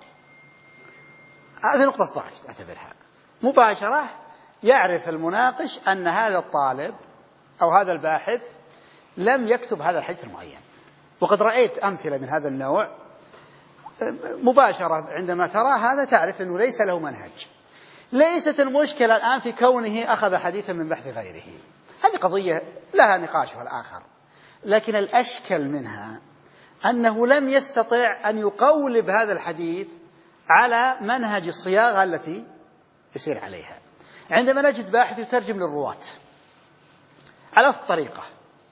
هذه نقطة ضعف تعتبرها مباشرة. يعرف المناقش أن هذا الطالب أو هذا الباحث لم يكتب هذا الحديث المعين، وقد رأيت أمثلة من هذا النوع مباشرة. عندما ترى هذا تعرف أنه ليس له منهج. ليست المشكلة الآن في كونه أخذ حديثا من بحث غيره، هذه قضية لها نقاشها الآخر، لكن الأشكل منها أنه لم يستطع أن يقولب هذا الحديث على منهج الصياغة التي يسير عليها. عندما نجد باحث يترجم للرواة على وفق طريقة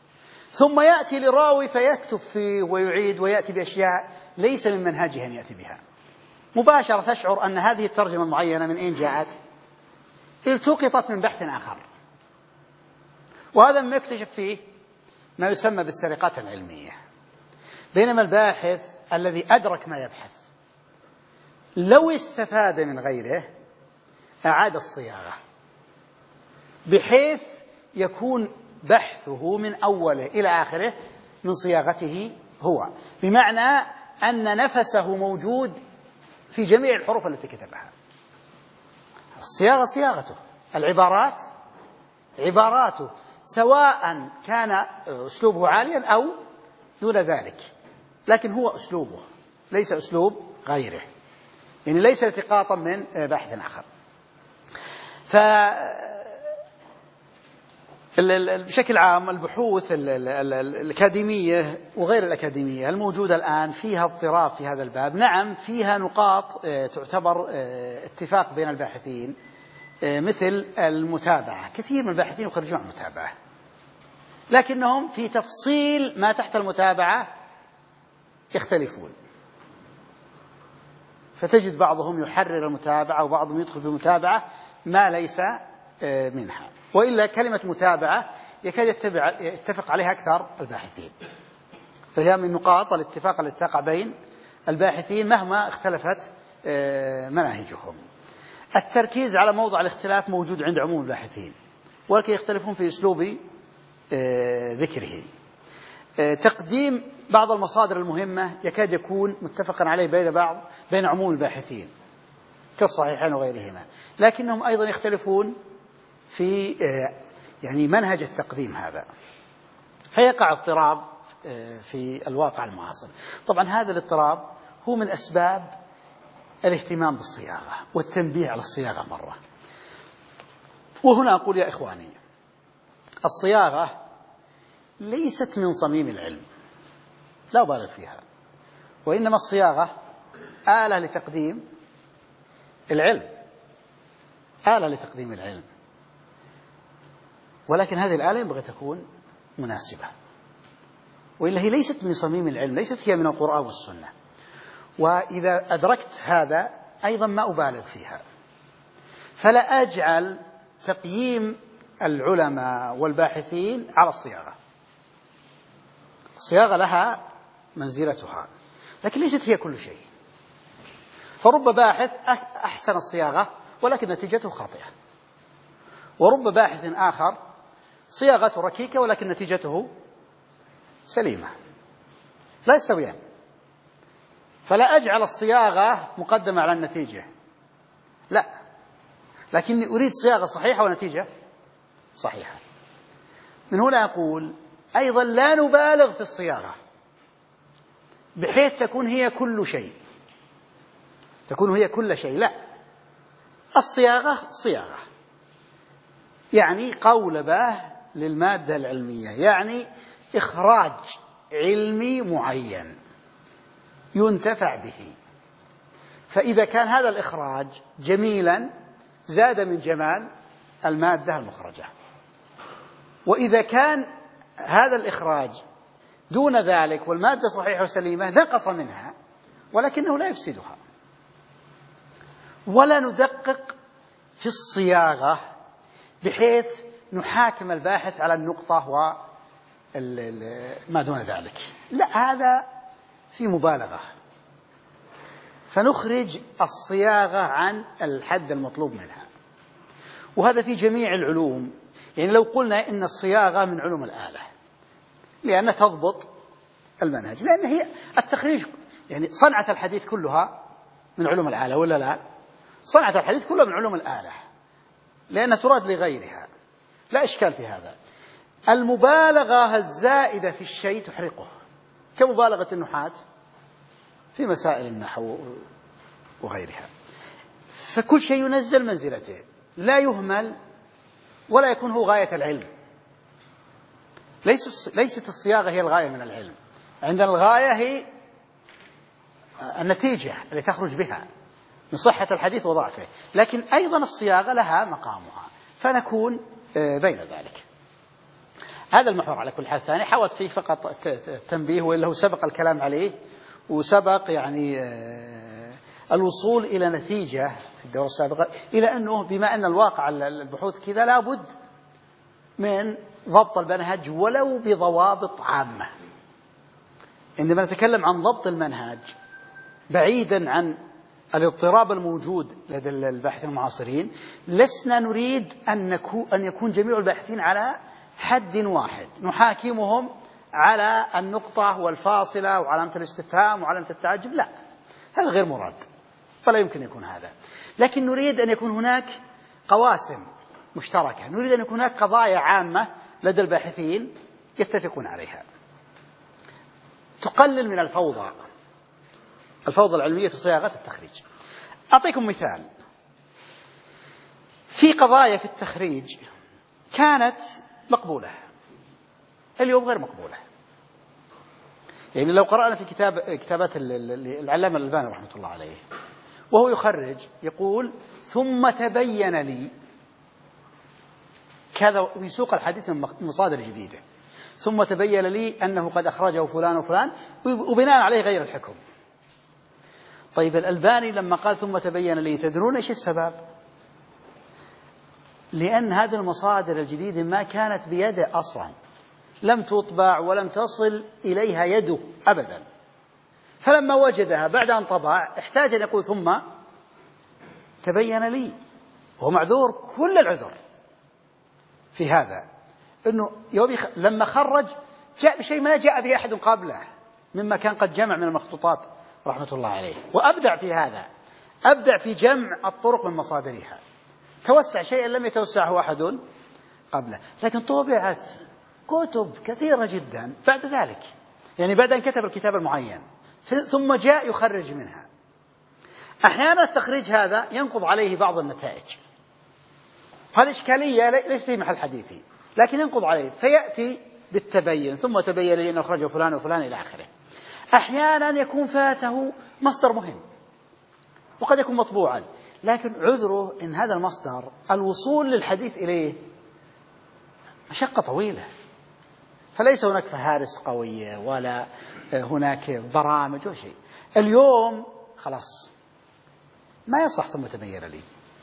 ثم يأتي للراوي فيكتب فيه ويعيد ويأتي بأشياء ليس من منهجه أن يأتي بها، مباشرة تشعر أن هذه الترجمة المعينة من أين جاءت؟ التقطت من بحث آخر. وهذا ما يكتشف فيه ما يسمى بالسرقات العلمية. بينما الباحث الذي أدرك ما يبحث لو استفاد من غيره أعاد الصياغة بحيث يكون بحثه من أوله إلى آخره من صياغته هو، بمعنى أن نفسه موجود في جميع الحروف التي كتبها. الصياغة صياغته، العبارات عباراته، سواء كان أسلوبه عاليا أو دون ذلك، لكن هو أسلوبه ليس أسلوب غيره، يعني ليس التقاطا من بحث آخر. بشكل عام البحوث الأكاديمية وغير الأكاديمية الموجودة الآن فيها اضطراب في هذا الباب. نعم فيها نقاط تعتبر اتفاق بين الباحثين، مثل المتابعة، كثير من الباحثين يخرجون عن المتابعة، لكنهم في تفصيل ما تحت المتابعة يختلفون، فتجد بعضهم يحرر المتابعة وبعضهم يدخل في المتابعة ما ليس منها، وإلا كلمة متابعة يكاد يتفق عليها أكثر الباحثين، فهي من نقاط الاتفاق التي تقع بين الباحثين مهما اختلفت مناهجهم. التركيز على موضع الاختلاف موجود عند عموم الباحثين، ولكن يختلفون في أسلوب ذكره. تقديم بعض المصادر المهمة يكاد يكون متفقا عليه بين عموم الباحثين كالصحيحين وغيرهما، لكنهم أيضا يختلفون في يعني منهج التقديم هذا، فيقع اضطراب في الواقع المعاصر. طبعا هذا الاضطراب هو من أسباب الاهتمام بالصياغة والتنبيه على الصياغة مرة. وهنا أقول يا إخواني، الصياغة ليست من صميم العلم، لا أبالغ فيها، وإنما الصياغة آلة لتقديم العلم، آلة لتقديم العلم، ولكن هذه الآلة ينبغي تكون مناسبة، وإلا هي ليست من صميم العلم، ليست هي من القرآن والسنة. وإذا أدركت هذا أيضا ما أبالغ فيها، فلا أجعل تقييم العلماء والباحثين على الصياغة. الصياغة لها منزلتها، لكن ليست هي كل شيء. فرب باحث أحسن الصياغة ولكن نتيجته خاطئة، ورب باحث آخر صياغته ركيكة ولكن نتيجته سليمة، لا يستويان. فلا أجعل الصياغة مقدمة على النتيجة، لا، لكني أريد صياغة صحيحة ونتيجة صحيحة. من هنا أقول أيضا لا نبالغ في الصياغة بحيث تكون هي كل شيء، تكون هي كل شيء، لا، الصياغة صياغة، يعني قولبة للمادة العلمية، يعني إخراج علمي معين ينتفع به، فإذا كان هذا الإخراج جميلا زاد من جمال المادة المخرجة، وإذا كان هذا الإخراج دون ذلك والمادة صحيحة وسليمة نقص منها ولكنه لا يفسدها. ولا ندقق في الصياغة بحيث نحاكم الباحث على النقطة وما دون ذلك، لا، هذا في مبالغة، فنخرج الصياغة عن الحد المطلوب منها. وهذا في جميع العلوم، يعني لو قلنا إن الصياغة من علوم الآلة لأن تضبط المنهج، لأن هي التخريج، يعني صنعة الحديث كلها من علوم الآلة ولا لا؟ صنعة الحديث كلها من علوم الآلة لأنها تراد لغيرها، لا إشكال في هذا. المبالغة الزائدة في الشيء تحرقه، كمبالغة النحاة في مسائل النحو وغيرها. فكل شيء ينزل منزلته، لا يهمل ولا يكون هو غاية العلم. ليست الصياغة هي الغاية من العلم، عندنا الغاية هي النتيجة اللي تخرج بها من صحة الحديث وضعفه، لكن أيضا الصياغة لها مقامها، فنكون بين ذلك. هذا المحور على كل حال. الثاني حاولت فيه فقط تنبيه، وإلا هو سبق الكلام عليه، وسبق يعني الوصول إلى نتيجة في الدورة السابقة، إلى أنه بما أن الواقع البحوث كذا لابد من ضبط المنهج ولو بضوابط عامة. عندما نتكلم عن ضبط المنهج بعيدا عن الاضطراب الموجود لدى الباحثين المعاصرين، لسنا نريد أن يكون جميع الباحثين على حد واحد نحاكمهم على النقطة والفاصلة وعلامة الاستفهام وعلامة التعجب. لا، هذا غير مراد، فلا يمكن يكون هذا. لكن نريد أن يكون هناك قواسم مشتركة، نريد أن يكون هناك قضايا عامة لدى الباحثين يتفقون عليها، تقلل من الفوضى العلمية في صياغة التخريج. أعطيكم مثال. في قضايا في التخريج كانت مقبولة اليوم غير مقبولة. يعني لو قرأنا في كتابات العلامة الألباني رحمة الله عليه، وهو يخرج يقول ثم تبين لي كذا، ويسوق الحديث من مصادر جديدة، ثم تبين لي أنه قد أخرجه فلان وفلان، وبناء عليه غير الحكم. طيب الألباني لما قال ثم تبين لي، تدرون إيش السبب؟ لأن هذه المصادر الجديدة ما كانت بيده أصلا، لم تطبع ولم تصل إليها يده أبدا، فلما وجدها بعد أن طبع احتاج أن يقول ثم تبين لي، وهو معذور كل العذر في هذا، أنه لما خرج جاء بشيء ما جاء به أحد قبله مما كان قد جمع من المخطوطات رحمة الله عليه، وأبدع في هذا، أبدع في جمع الطرق من مصادرها، توسع شيئا لم يتوسعه أحد قبله. لكن طبعت كتب كثيرة جدا بعد ذلك، يعني بعد أن كتب الكتاب المعين ثم جاء يخرج منها. أحيانا التخريج هذا ينقض عليه بعض النتائج، هذه إشكالية ليست في محل حديثي، لكن ينقض عليه فيأتي بالتبين، ثم تبين لي أن أخرجه فلان وفلان إلى آخره. أحيانا يكون فاته مصدر مهم وقد يكون مطبوعا، لكن عذره إن هذا المصدر الوصول للحديث إليه مشقة طويلة، فليس هناك فهارس قوية ولا هناك برامج ولا شيء. اليوم خلاص ما يصح ثم تبين لي،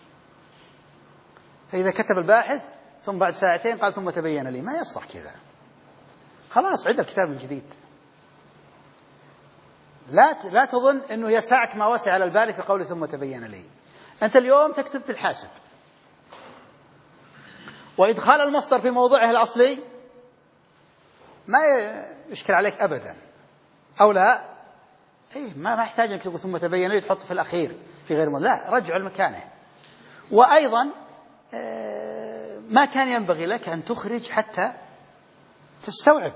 فإذا كتب الباحث ثم بعد ساعتين قال ثم تبين لي، ما يصح كذا، خلاص عد الكتاب من جديد. لا تظن أنه يسعك ما وسع على الباري في قول ثم تبين لي. أنت اليوم تكتب بالحاسب، وإدخال المصدر في موضعه الأصلي ما يشكل عليك أبدا، أو لا ما يحتاج أنك تقول ثم تبين لي تحط في الأخير في غير لا، رجع المكانه. وأيضا ما كان ينبغي لك أن تخرج حتى تستوعب،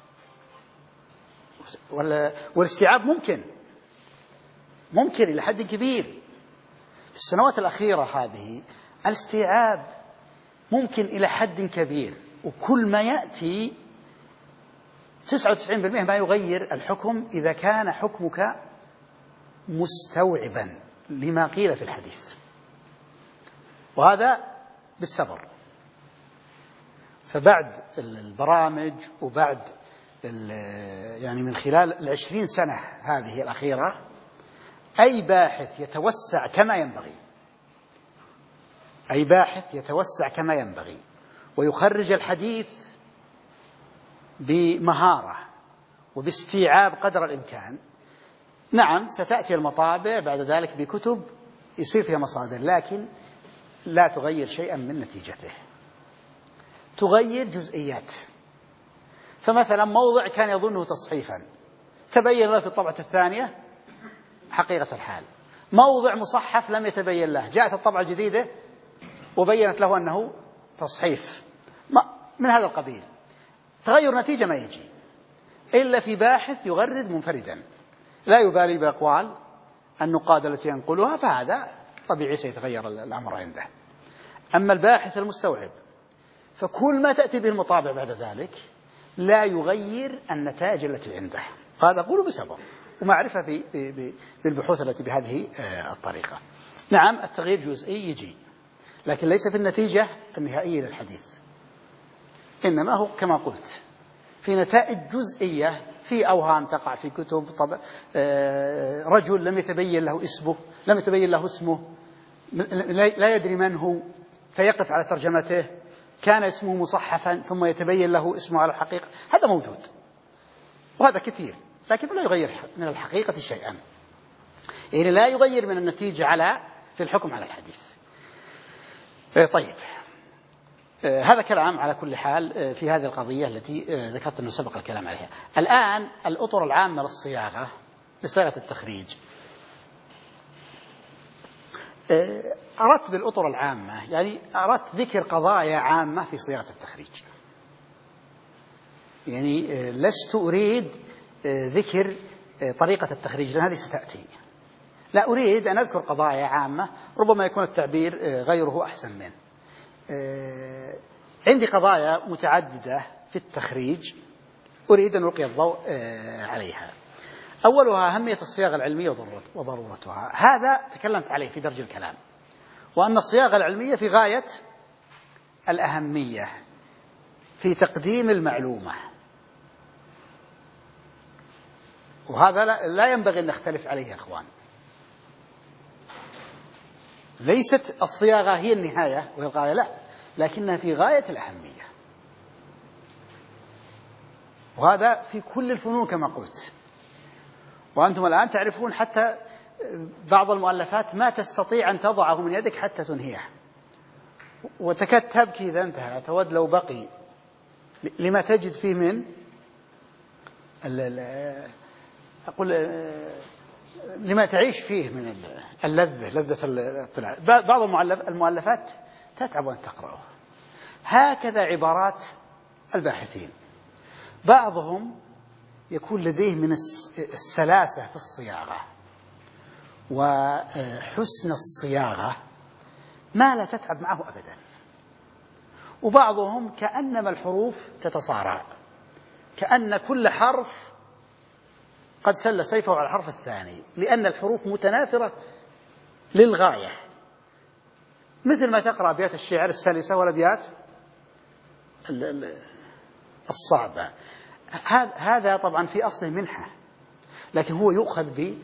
والاستيعاب ممكن إلى حد كبير. في السنوات الأخيرة هذه الاستيعاب ممكن إلى حد كبير، وكل ما يأتي 99% ما يغير الحكم إذا كان حكمك مستوعبا لما قيل في الحديث، وهذا بالصبر. فبعد البرامج وبعد يعني من خلال 20 سنة هذه الأخيرة، أي باحث يتوسع كما ينبغي ويخرج الحديث بمهارة وباستيعاب قدر الإمكان، نعم ستأتي المطابع بعد ذلك بكتب يصير فيها مصادر، لكن لا تغير شيئا من نتيجته، تغير جزئيات. فمثلا موضع كان يظنه تصحيفا تبين له في الطبعة الثانية حقيقة الحال، موضع مصحف لم يتبين له، جاءت الطبعة الجديدة وبينت له أنه تصحيف من هذا القبيل. تغير نتيجة ما يجي إلا في باحث يغرد منفردا لا يبالي بأقوال النقاد التي ينقلها، فهذا طبيعي سيتغير الأمر عنده. أما الباحث المستوعب فكل ما تأتي به المطابع بعد ذلك لا يغير النتائج التي عنده. هذا أقول بسبب ومعرفة بالبحوث التي بهذه الطريقة. نعم التغيير جزئي يجي، لكن ليس في النتيجة النهائية للحديث. إنما هو كما قلت في نتائج جزئية، في أوهام تقع في كتب. رجل لم يتبين له اسمه، لا يدري من هو، فيقف على ترجمته. كان اسمه مصحفا ثم يتبين له اسمه على الحقيقة. هذا موجود وهذا كثير، لكن لا يغير من الحقيقة شيئا، يعني لا يغير من النتيجة في الحكم على الحديث. طيب، هذا كلام على كل حال في هذه القضية التي ذكرت أنه سبق الكلام عليها. الآن الأطر العامة للصياغة، لصياغة التخريج. أردت بالأطر العامة يعني أردت ذكر قضايا عامة في صياغة التخريج، يعني لست أريد ذكر طريقة التخريج لأن هذه ستأتي، لا، أريد أن أذكر قضايا عامة ربما يكون التعبير غيره أحسن منه. عندي قضايا متعددة في التخريج أريد أن ألقي الضوء عليها. أولها أهمية الصياغة العلمية وضرورتها. هذا تكلمت عليه في درج الكلام، وأن الصياغة العلمية في غاية الأهمية في تقديم المعلومة، وهذا لا ينبغي أن نختلف عليه يا أخوان. ليست الصياغة هي النهاية وهي الغاية، لا، لكنها في غاية الأهمية، وهذا في كل الفنون كما قلت. وأنتم الآن تعرفون حتى بعض المؤلفات ما تستطيع أن تضعه من يدك حتى تنهيه، وتكاد تبكي إذا انتهى، تود لو بقي، لما تجد فيه من لما تعيش فيه من لذة الاطلاع. بعض المؤلفات تتعب أن تقرأه. هكذا عبارات الباحثين، بعضهم يكون لديه من السلاسة في الصياغة وحسن الصياغة ما لا تتعب معه أبدا، وبعضهم كأنما الحروف تتصارع، كأن كل حرف قد سل سيفه على الحرف الثاني، لأن الحروف متنافرة للغاية، مثل ما تقرأ أبيات الشعر السلسة والأبيات الصعبة. هذا طبعا في أصله منحة، لكن هو يؤخذ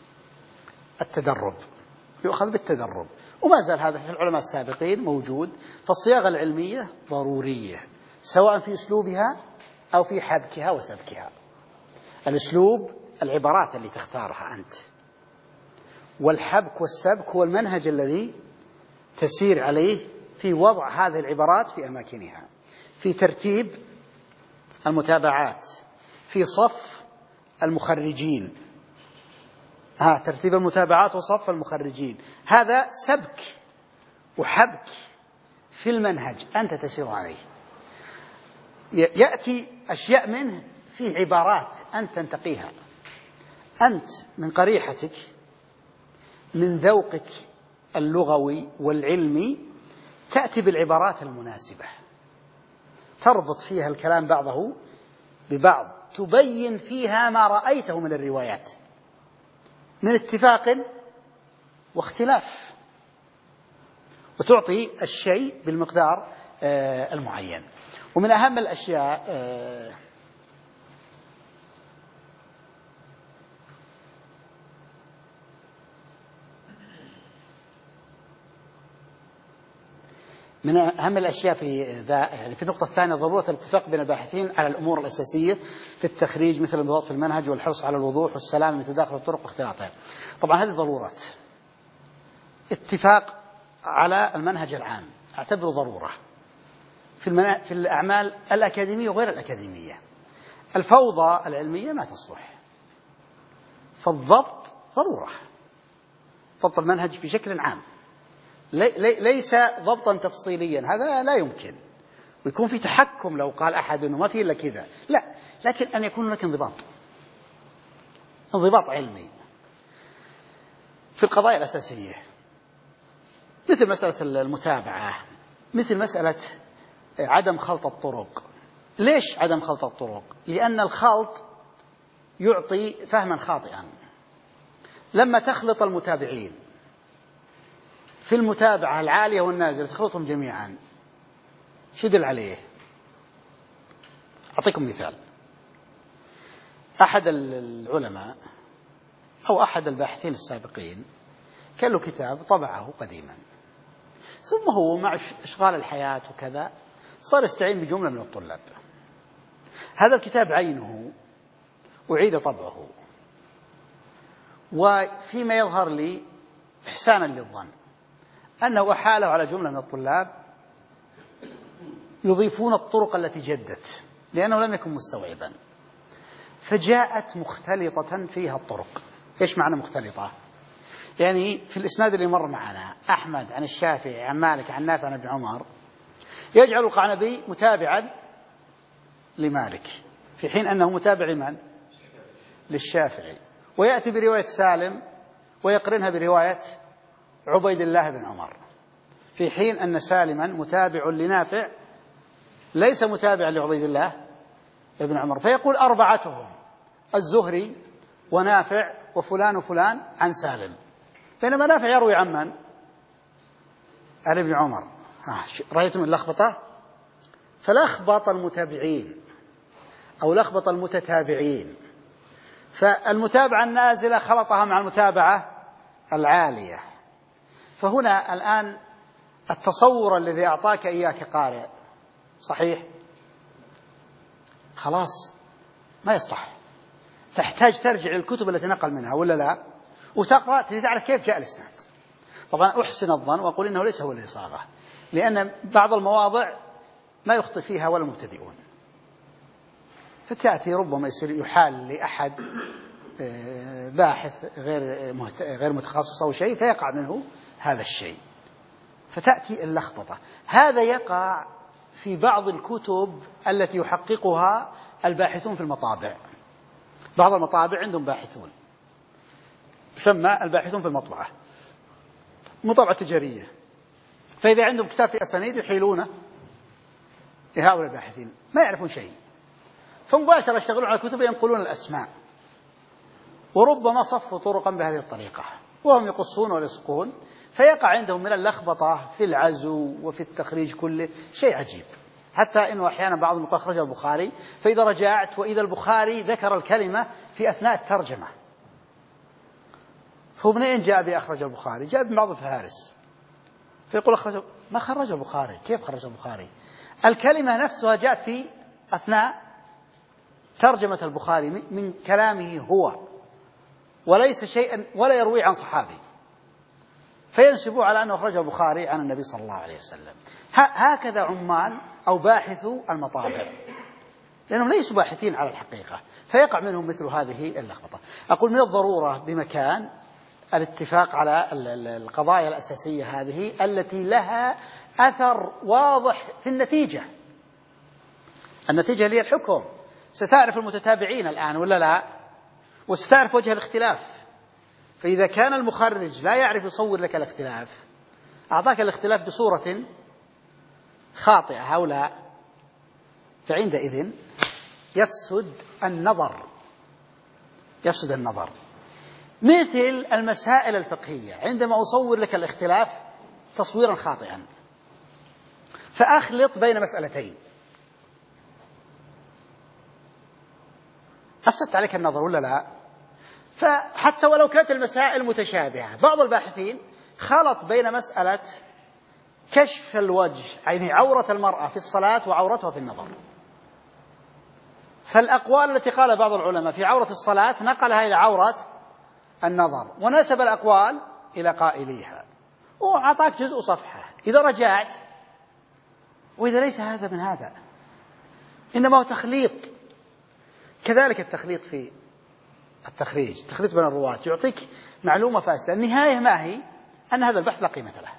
بالتدرب، وما زال هذا في العلماء السابقين موجود. فالصياغة العلمية ضرورية سواء في أسلوبها أو في حبكها وسبكها. الأسلوب العبارات اللي تختارها أنت، والحبك والسبك هو المنهج الذي تسير عليه في وضع هذه العبارات في أماكنها، في ترتيب المتابعات، في صف المخرجين، ترتيب المتابعات وصف المخرجين. هذا سبك وحبك في المنهج أنت تسير عليه. يأتي أشياء منه في عبارات أنت تنتقيها، أنت من قريحتك، من ذوقك اللغوي والعلمي، تأتي بالعبارات المناسبة، تربط فيها الكلام بعضه ببعض، تبين فيها ما رأيته من الروايات من اتفاق واختلاف، وتعطي الشيء بالمقدار المعين. ومن أهم الأشياء في النقطة الثانية ضرورة الاتفاق بين الباحثين على الأمور الأساسية في التخريج، مثل الانضباط في المنهج والحرص على الوضوح والسلام من تداخل الطرق واختلاطها. طبعا هذه ضرورات. اتفاق على المنهج العام أعتبره ضرورة في الأعمال الأكاديمية وغير الأكاديمية. الفوضى العلمية ما تصلح، فالضبط ضرورة، ضبط المنهج بشكل عام، ليس ضبطا تفصيليا، هذا لا يمكن، ويكون في تحكم لو قال أحد أنه ما فيه إلا كذا، لا، لكن أن يكون لك انضباط علمي في القضايا الأساسية، مثل مسألة المتابعة، مثل مسألة عدم خلط الطرق. ليش عدم خلط الطرق؟ لأن الخلط يعطي فهما خاطئا. لما تخلط المتابعين في المتابعة العالية والنازلة، تخلطهم جميعا، شو يدل عليه؟ أعطيكم مثال. أحد العلماء أو أحد الباحثين السابقين كان له كتاب طبعه قديما، ثم هو مع إشغال الحياة وكذا صار يستعين بجملة من الطلاب. هذا الكتاب عينه أعيد طبعه، وفيما يظهر لي إحسانا للظن أنه أحاله على جملة من الطلاب يضيفون الطرق التي جدت، لأنه لم يكن مستوعبا، فجاءت مختلطة فيها الطرق. إيش معنى مختلطة؟ يعني في الإسناد اللي مر معنا أحمد عن الشافعي عن مالك عن نافع عن ابن عمر، يجعل القعنبي متابعا لمالك في حين أنه متابع لمن؟ للشافعي، ويأتي برواية سالم ويقرنها برواية عبيد الله بن عمر، في حين أن سالما متابع لنافع ليس متابعا لعبيد الله بن عمر، فيقول أربعتهم الزهري ونافع وفلان وفلان عن سالم، بينما نافع يروي عن من؟ عن ابن عمر. رأيتم اللخبطة؟ فلخبط المتابعين أو لخبط المتتابعين، فالمتابعة النازلة خلطها مع المتابعة العالية. فهنا الآن التصور الذي أعطاك إياه كقارئ صحيح، خلاص ما يصلح، تحتاج ترجع للكتب التي نقل منها ولا لا، وتقرأ تعرف كيف جاء الإسناد. طبعا أحسن الظن وأقول إنه ليس هو الذي صاغه، لأن بعض المواضع ما يخطئ فيها ولا المبتدئون، فتأتي ربما يحال لأحد باحث غير متخصص أو شيء فيقع منه هذا الشيء، فتأتي اللخبطة. هذا يقع في بعض الكتب التي يحققها الباحثون في المطابع. بعض المطابع عندهم باحثون يسمى الباحثون في المطبعة، مطبعة تجارية، فإذا عندهم كتاب في أسانيد يحيلونه لهؤلاء الباحثين ما يعرفون شيء، فمباشرة يشتغلون على الكتب ينقلون الأسماء، وربما صفوا طرقا بهذه الطريقة وهم يقصون ويلصقون، فيقع عندهم من اللخبطة في العزو وفي التخريج كله شيء عجيب، حتى إنه أحيانا بعضهم يقول أخرج البخاري، فإذا رجعت وإذا البخاري ذكر الكلمة في أثناء الترجمة، فهو منين جاء بأخرج البخاري؟ جاء من بعض الفهارس، فيقول أخرج، ما خرج البخاري، كيف خرج البخاري؟ الكلمة نفسها جاءت في أثناء ترجمة البخاري من كلامه هو، وليس شيئا ولا يروي عن صحابي، فينسبوا على أنه أخرج البخاري عن النبي صلى الله عليه وسلم. هكذا عمال أو باحثوا المطابع، لأنهم ليسوا باحثين على الحقيقة، فيقع منهم مثل هذه اللخبطة. أقول من الضرورة بمكان الاتفاق على القضايا الأساسية هذه التي لها أثر واضح في النتيجة. النتيجة هي الحكم، ستعرف المتتابعين الآن ولا لا، وستعرف وجه الاختلاف. فإذا كان المخرج لا يعرف يصور لك الاختلاف، أعطاك الاختلاف بصورة خاطئة أو لا، فعندئذ يفسد النظر. مثل المسائل الفقهية، عندما أصور لك الاختلاف تصويرا خاطئا فأخلط بين مسألتين، أفسدت عليك النظر ولا لا؟ فحتى ولو كانت المسائل متشابهة، بعض الباحثين خلط بين مسألة كشف الوجه، يعني عورة المرأة في الصلاة وعورتها في النظر، فالأقوال التي قال بعض العلماء في عورة الصلاة نقلها إلى عورة النظر، ونسب الأقوال إلى قائليها، وأعطاك جزء صفحة. إذا رجعت وإذا ليس هذا من هذا، إنما هو تخليط. كذلك التخليط في التخريج، تخليط بين الرواة يعطيك معلومة فاسدة. النهاية ما هي؟ أن هذا البحث لا قيمة له.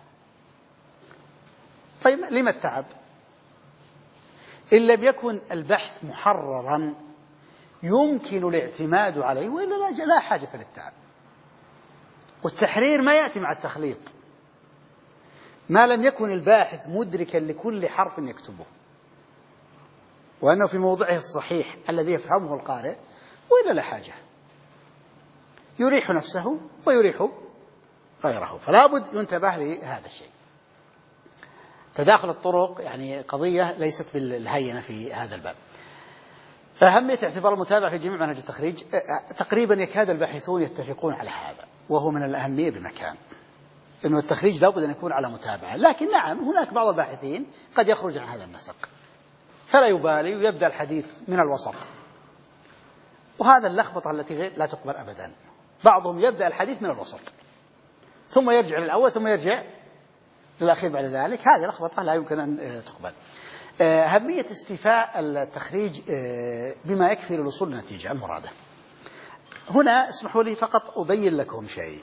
طيب لما التعب؟ إن لم يكن البحث محررا يمكن الاعتماد عليه، وإلا لا حاجة للتعب. والتحرير ما يأتي مع التخليط ما لم يكن الباحث مدركا لكل حرف يكتبه، وأنه في موضعه الصحيح الذي يفهمه القارئ، وإلا لا حاجة، يريح نفسه ويريح غيره. فلا بد ينتبه لهذا الشيء. تداخل الطرق يعني قضية ليست بالهينة في هذا الباب. أهمية اعتبار المتابعة في جميع منهج التخريج تقريبا يكاد الباحثون يتفقون على هذا، وهو من الأهمية بمكان، إنه التخريج لابد أن يكون على متابعة. لكن نعم هناك بعض الباحثين قد يخرج عن هذا النسق فلا يبالي ويبدأ الحديث من الوسط، وهذا اللخبطة التي لا تقبل أبدا. بعضهم يبدأ الحديث من الوسط ثم يرجع للأول ثم يرجع للأخير بعد ذلك، هذه لخبطة لا يمكن أن تقبل. أهمية استيفاء التخريج بما يكفي للوصول لنتيجة المرادة. هنا اسمحوا لي فقط أبين لكم شيء.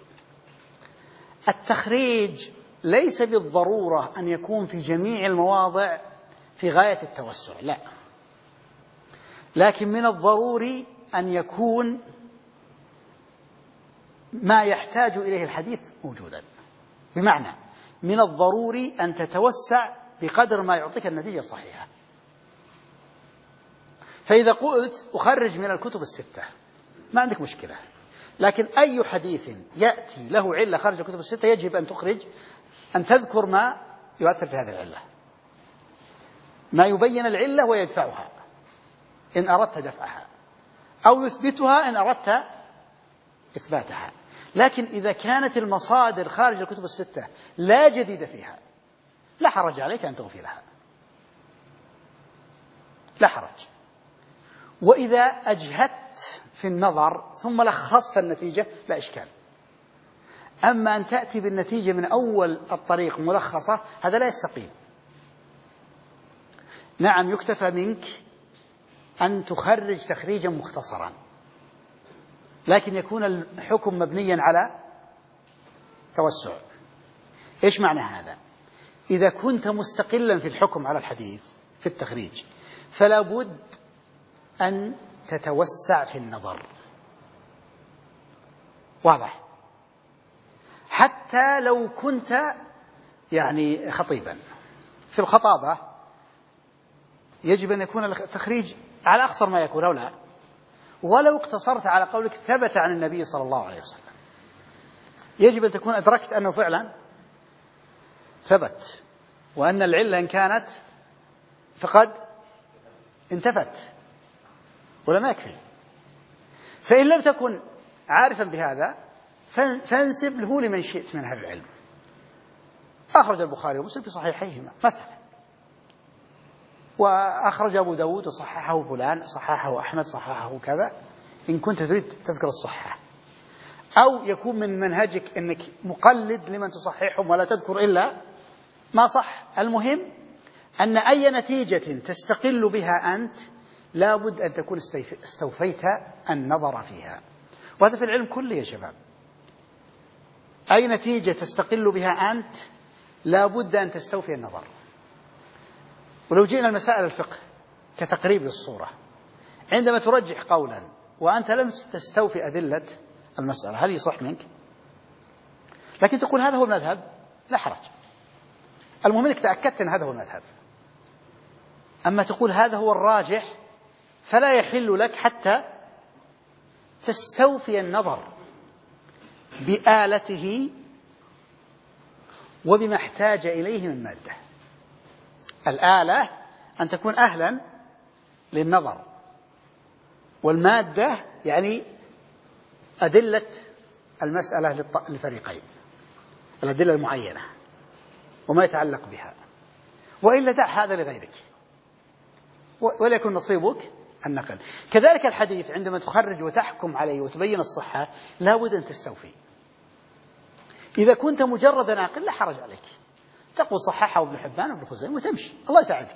التخريج ليس بالضرورة أن يكون في جميع المواضع في غاية التوسع، لا، لكن من الضروري أن يكون ما يحتاج إليه الحديث موجودا. بمعنى من الضروري أن تتوسع بقدر ما يعطيك النتيجة الصحيحة. فإذا قلت أخرج من الكتب الستة ما عندك مشكلة، لكن أي حديث يأتي له علة خارج الكتب الستة يجب أن أن تذكر ما يؤثر في هذه العلة، ما يبين العلة ويدفعها إن أردت دفعها، أو يثبتها إن أردت إثباتها. لكن إذا كانت المصادر خارج الكتب الستة لا جديد فيها لا حرج عليك أن تغفلها، لا حرج. وإذا أجهدت في النظر ثم لخصت النتيجة لا إشكال. أما أن تأتي بالنتيجة من أول الطريق ملخصة هذا لا يستقيم. نعم يكتفى منك أن تخرج تخريجا مختصرا، لكن يكون الحكم مبنيا على توسع. إيش معنى هذا؟ إذا كنت مستقلا في الحكم على الحديث في التخريج فلا بد أن تتوسع في النظر، واضح؟ حتى لو كنت يعني خطيبا، في الخطابة يجب أن يكون التخريج على أقصر ما يكون، أو لا، ولو اقتصرت على قولك ثبت عن النبي صلى الله عليه وسلم يجب أن تكون أدركت أنه فعلا ثبت، وأن العلة إن كانت فقد انتفت، ولا ما يكفي. فإن لم تكن عارفا بهذا فانسب له لمن شئت من أهل العلم. أخرج البخاري ومسلم في صحيحيهما مثلا، وأخرج أبو داود وصححه فلان، صححه أحمد، صححه كذا، إن كنت تريد تذكر الصحة. أو يكون من منهجك أنك مقلد لمن تصححهم ولا تذكر إلا ما صح. المهم أن أي نتيجة تستقل بها أنت لا بد أن تكون استوفيت النظر فيها، وهذا في العلم كله يا شباب. أي نتيجة تستقل بها أنت لا بد أن تستوفي النظر. ولو جئنا المسائل الفقه كتقريب للصورة، عندما ترجح قولا وأنت لم تستوفي أدلة المسألة هل يصح منك؟ لكن تقول هذا هو المذهب لا حرج، المهم أنك تأكدت أن هذا هو المذهب. أما تقول هذا هو الراجح فلا يحل لك حتى تستوفي النظر بآلته وبما احتاج إليه من مادة. الآلة أن تكون أهلا للنظر، والمادة يعني أدلة المسألة للفريقين، الأدلة المعينة وما يتعلق بها، وإلا دع هذا لغيرك وليكن نصيبك النقل. كذلك الحديث عندما تخرج وتحكم عليه وتبين الصحة لا بد أن تستوفي. إذا كنت مجرد ناقل لا حرج عليك، تقول صححه ابن حبان وابن خزيمة وتمشي، الله يساعدك.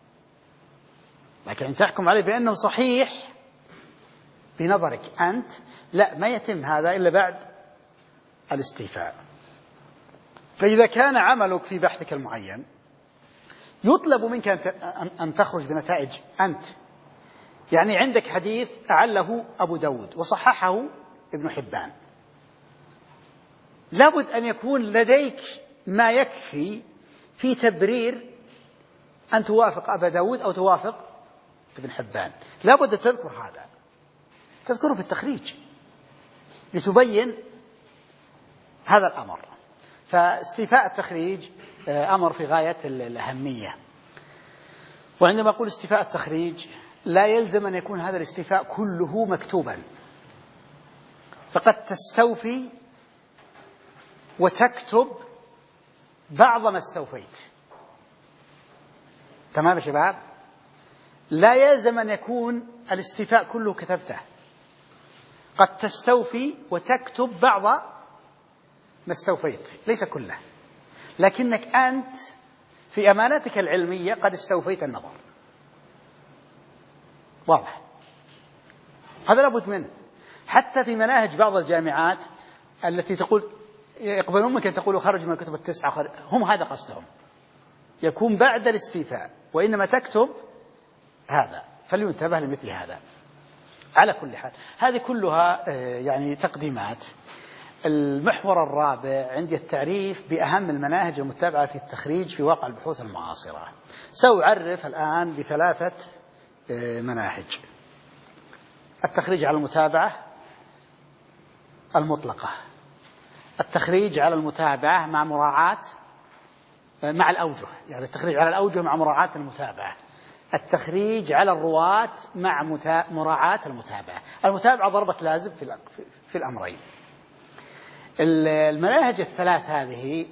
لكن تحكم عليه بأنه صحيح بنظرك أنت لا، ما يتم هذا إلا بعد الاستيفاء. فإذا كان عملك في بحثك المعين يطلب منك أن تخرج بنتائج أنت، يعني عندك حديث أعله أبو داود وصححه ابن حبان، لابد أن يكون لديك ما يكفي في تبرير أن توافق أبا داود أو توافق ابن حبان. لابد أن تذكر هذا، تذكره في التخريج لتبين هذا الأمر. فاستيفاء التخريج أمر في غاية الأهمية. وعندما أقول استيفاء التخريج لا يلزم أن يكون هذا الاستيفاء كله مكتوبا، فقد تستوفي وتكتب بعض ما استوفيت. تمام يا شباب؟ لا يلزم أن يكون الاستيفاء كله كتبته، قد تستوفي وتكتب بعض ما استوفيت، ليس كله، لكنك أنت في أمانتك العلمية قد استوفيت النظر. واضح؟ هذا لابد منه. حتى في مناهج بعض الجامعات التي تقول يقبلون منك أن تقولوا خرج من الكتب التسعة، هم هذا قصدهم، يكون بعد الاستيفاء، وإنما تكتب هذا، فلينتبه لمثل هذا. على كل حال هذه كلها يعني تقديمات. المحور الرابع عندي التعريف بأهم المناهج المتبعة في التخريج في واقع البحوث المعاصرة. سأعرف الآن بثلاثة مناهج: التخريج على المتابعة المطلقة، التخريج على المتابعة مع الأوجه، يعني التخريج على الأوجه مع مراعاة المتابعة، التخريج على الرواة مع مراعاة المتابعة. المتابعة ضربة لازم في الأمرين. المناهج الثلاث هذه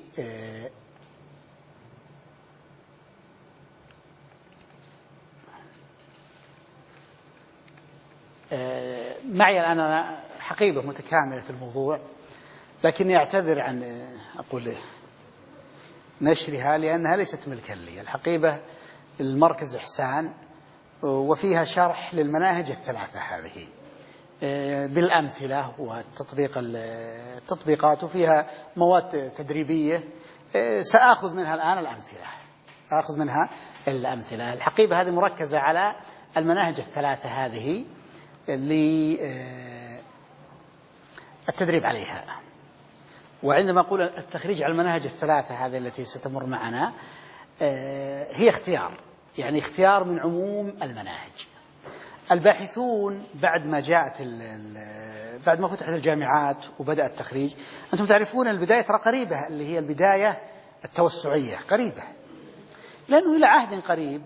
معي الآن أنا حقيبة متكاملة في الموضوع، لكني أعتذر عن أقول نشرها لأنها ليست ملكا لي. الحقيبة المركز إحسان، وفيها شرح للمناهج الثلاثة هذه بالأمثلة والتطبيقات، وفيها مواد تدريبية سأخذ منها الآن الأمثلة. الحقيبة هذه مركزة على المناهج الثلاثة هذه للتدريب عليها. وعندما أقول التخريج على المناهج الثلاثة هذه التي ستمر معنا، هي اختيار، يعني اختيار من عموم المناهج. الباحثون بعد ما فتحت الجامعات وبدأ التخريج، أنتم تعرفون البداية ترى قريبة، اللي هي البداية التوسعية قريبة، لأنه إلى عهد قريب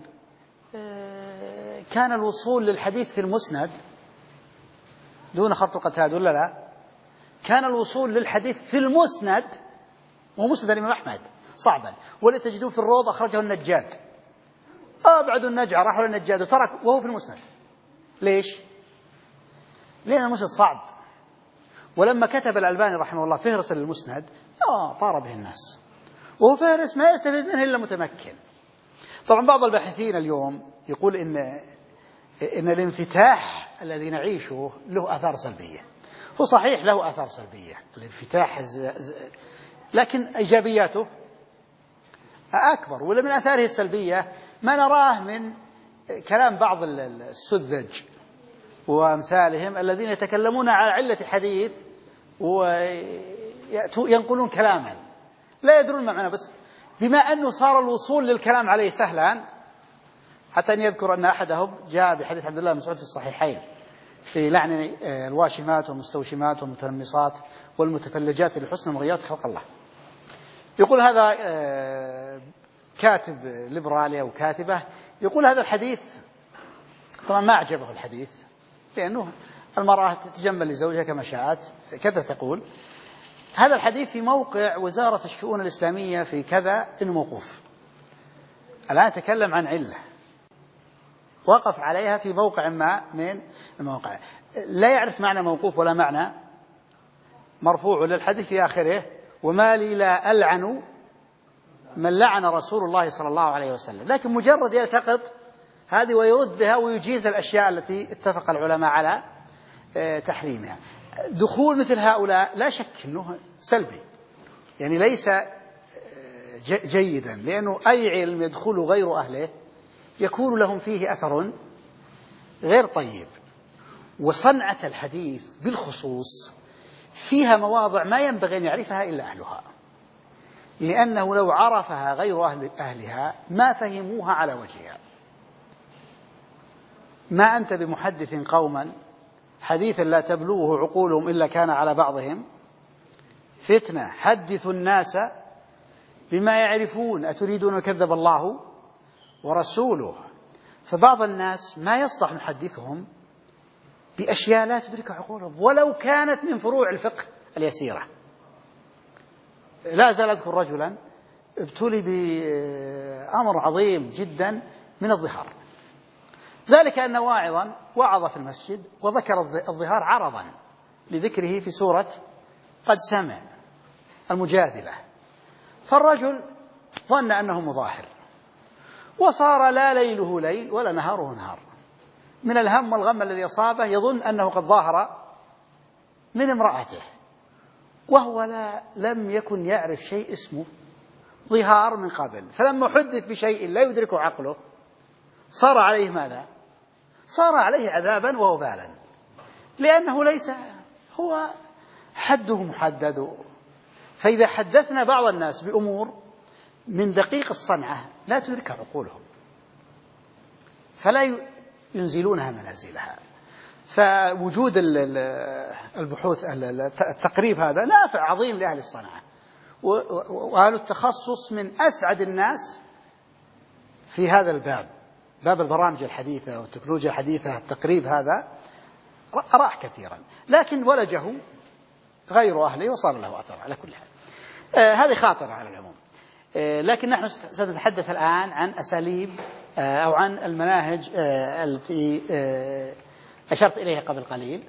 كان الوصول للحديث في المسند دون خط قتاد، ولا لا؟ كان الوصول للحديث في المسند ومسند الإمام أحمد صعبا، ولا تجدوه في الروض أخرجه النجاد، أبعد النجعة راحوا للنجاد وترك وهو في المسند. ليش؟ لأن المسند صعب. ولما كتب الألباني رحمه الله فهرس للمسند طار به الناس، وهو فهرس ما يستفيد منه إلا متمكن. طبعا بعض الباحثين اليوم يقول إن الانفتاح الذي نعيشه له آثار سلبية. هو صحيح له آثار سلبية الانفتاح، لكن إيجابياته أكبر. ولا من آثاره السلبية ما نراه من كلام بعض السذج وأمثالهم الذين يتكلمون على علة حديث وينقلون كلاما لا يدرون ما معناه، بس بما أنه صار الوصول للكلام عليه سهلا، حتى أن يذكر أن أحدهم جاء بحديث عبد الله بن مسعود في الصحيحين في لعن الواشمات والمستوشمات والمتنمصات والمتفلجات لحسن مغيرات خلق الله. يقول هذا كاتب ليبرالي أو كاتبة، يقول هذا الحديث طبعا ما أعجبه الحديث، لأنه المرأة تتجمل لزوجها كما شاءت، كذا تقول. هذا الحديث في موقع وزارة الشؤون الإسلامية في كذا إنه موقوف. الآن تكلم عن علة وقف عليها في موقع ما من المواقع، لا يعرف معنى موقوف ولا معنى مرفوع للحديث في آخره: وما لي لا ألعن من لعن رسول الله صلى الله عليه وسلم. لكن مجرد يلتقط هذه ويرد بها ويجيز الأشياء التي اتفق العلماء على تحريمها. دخول مثل هؤلاء لا شك أنه سلبي، يعني ليس جيدا، لأنه أي علم يدخل غير أهله يكون لهم فيه أثر غير طيب. وصنعة الحديث بالخصوص فيها مواضع ما ينبغي أن يعرفها إلا أهلها، لأنه لو عرفها غير أهلها ما فهموها على وجهها. ما أنت بمحدث قوما حديثا لا تبلغه عقولهم إلا كان على بعضهم فتنة، حدثوا الناس بما يعرفون أتريدون أن يكذب الله ورسوله. فبعض الناس ما يصلح نحدثهم بأشياء لا تدرك عقولهم ولو كانت من فروع الفقه اليسيرة. لا أزال أذكر رجلا ابتلي بأمر عظيم جدا من الظهار، ذلك أن واعظا وعظ في المسجد وذكر الظهار عرضا لذكره في سورة قد سمع المجادلة، فالرجل ظن أنه مظاهر وصار لا ليله ليل ولا نهاره نهار من الهم والغم الذي أصابه، يظن أنه قد ظاهر من امرأته وهو لم يكن يعرف شيء اسمه ظهار من قبل. فلما حدث بشيء لا يدركه عقله صار عليه ماذا؟ صار عليه عذابا ووبالا، لأنه ليس هو حده محدد. فإذا حدثنا بعض الناس بأمور من دقيق الصنعة لا تدرك عقولهم فلا ينزلونها منازلها. فوجود البحوث التقريب هذا نافع عظيم لأهل الصنعة، وأهل التخصص من أسعد الناس في هذا الباب، باب البرامج الحديثة والتكنولوجيا الحديثة. التقريب هذا راح كثيرا، لكن ولجه غير أهله وصار له أثر. على كل حال هذه خاطرة على العموم. لكن نحن سنتحدث الآن عن أساليب أو عن المناهج التي أشرت إليها قبل قليل.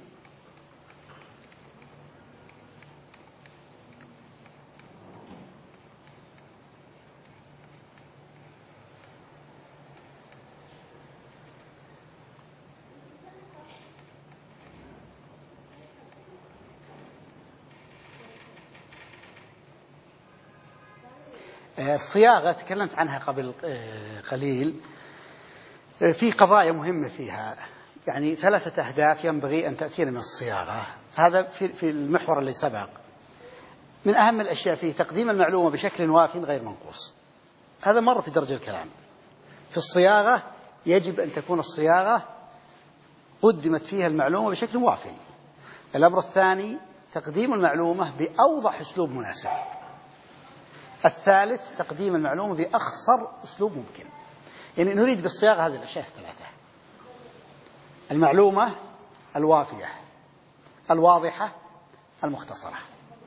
الصياغة تكلمت عنها قبل قليل، في قضايا مهمة فيها، يعني 3 أهداف ينبغي أن تأتينا من الصياغة. هذا في المحور اللي سبق. من أهم الأشياء فيه تقديم المعلومة بشكل واف غير منقوص، هذا مر في درج الكلام. في الصياغة يجب أن تكون الصياغة قدمت فيها المعلومة بشكل وافي. الأمر الثاني تقديم المعلومة بأوضح أسلوب مناسب. الثالث تقديم المعلومة بأخصر أسلوب ممكن. يعني نريد بالصياغة هذه الأشياء الثلاثة: المعلومة الوافية، الواضحة، المختصرة.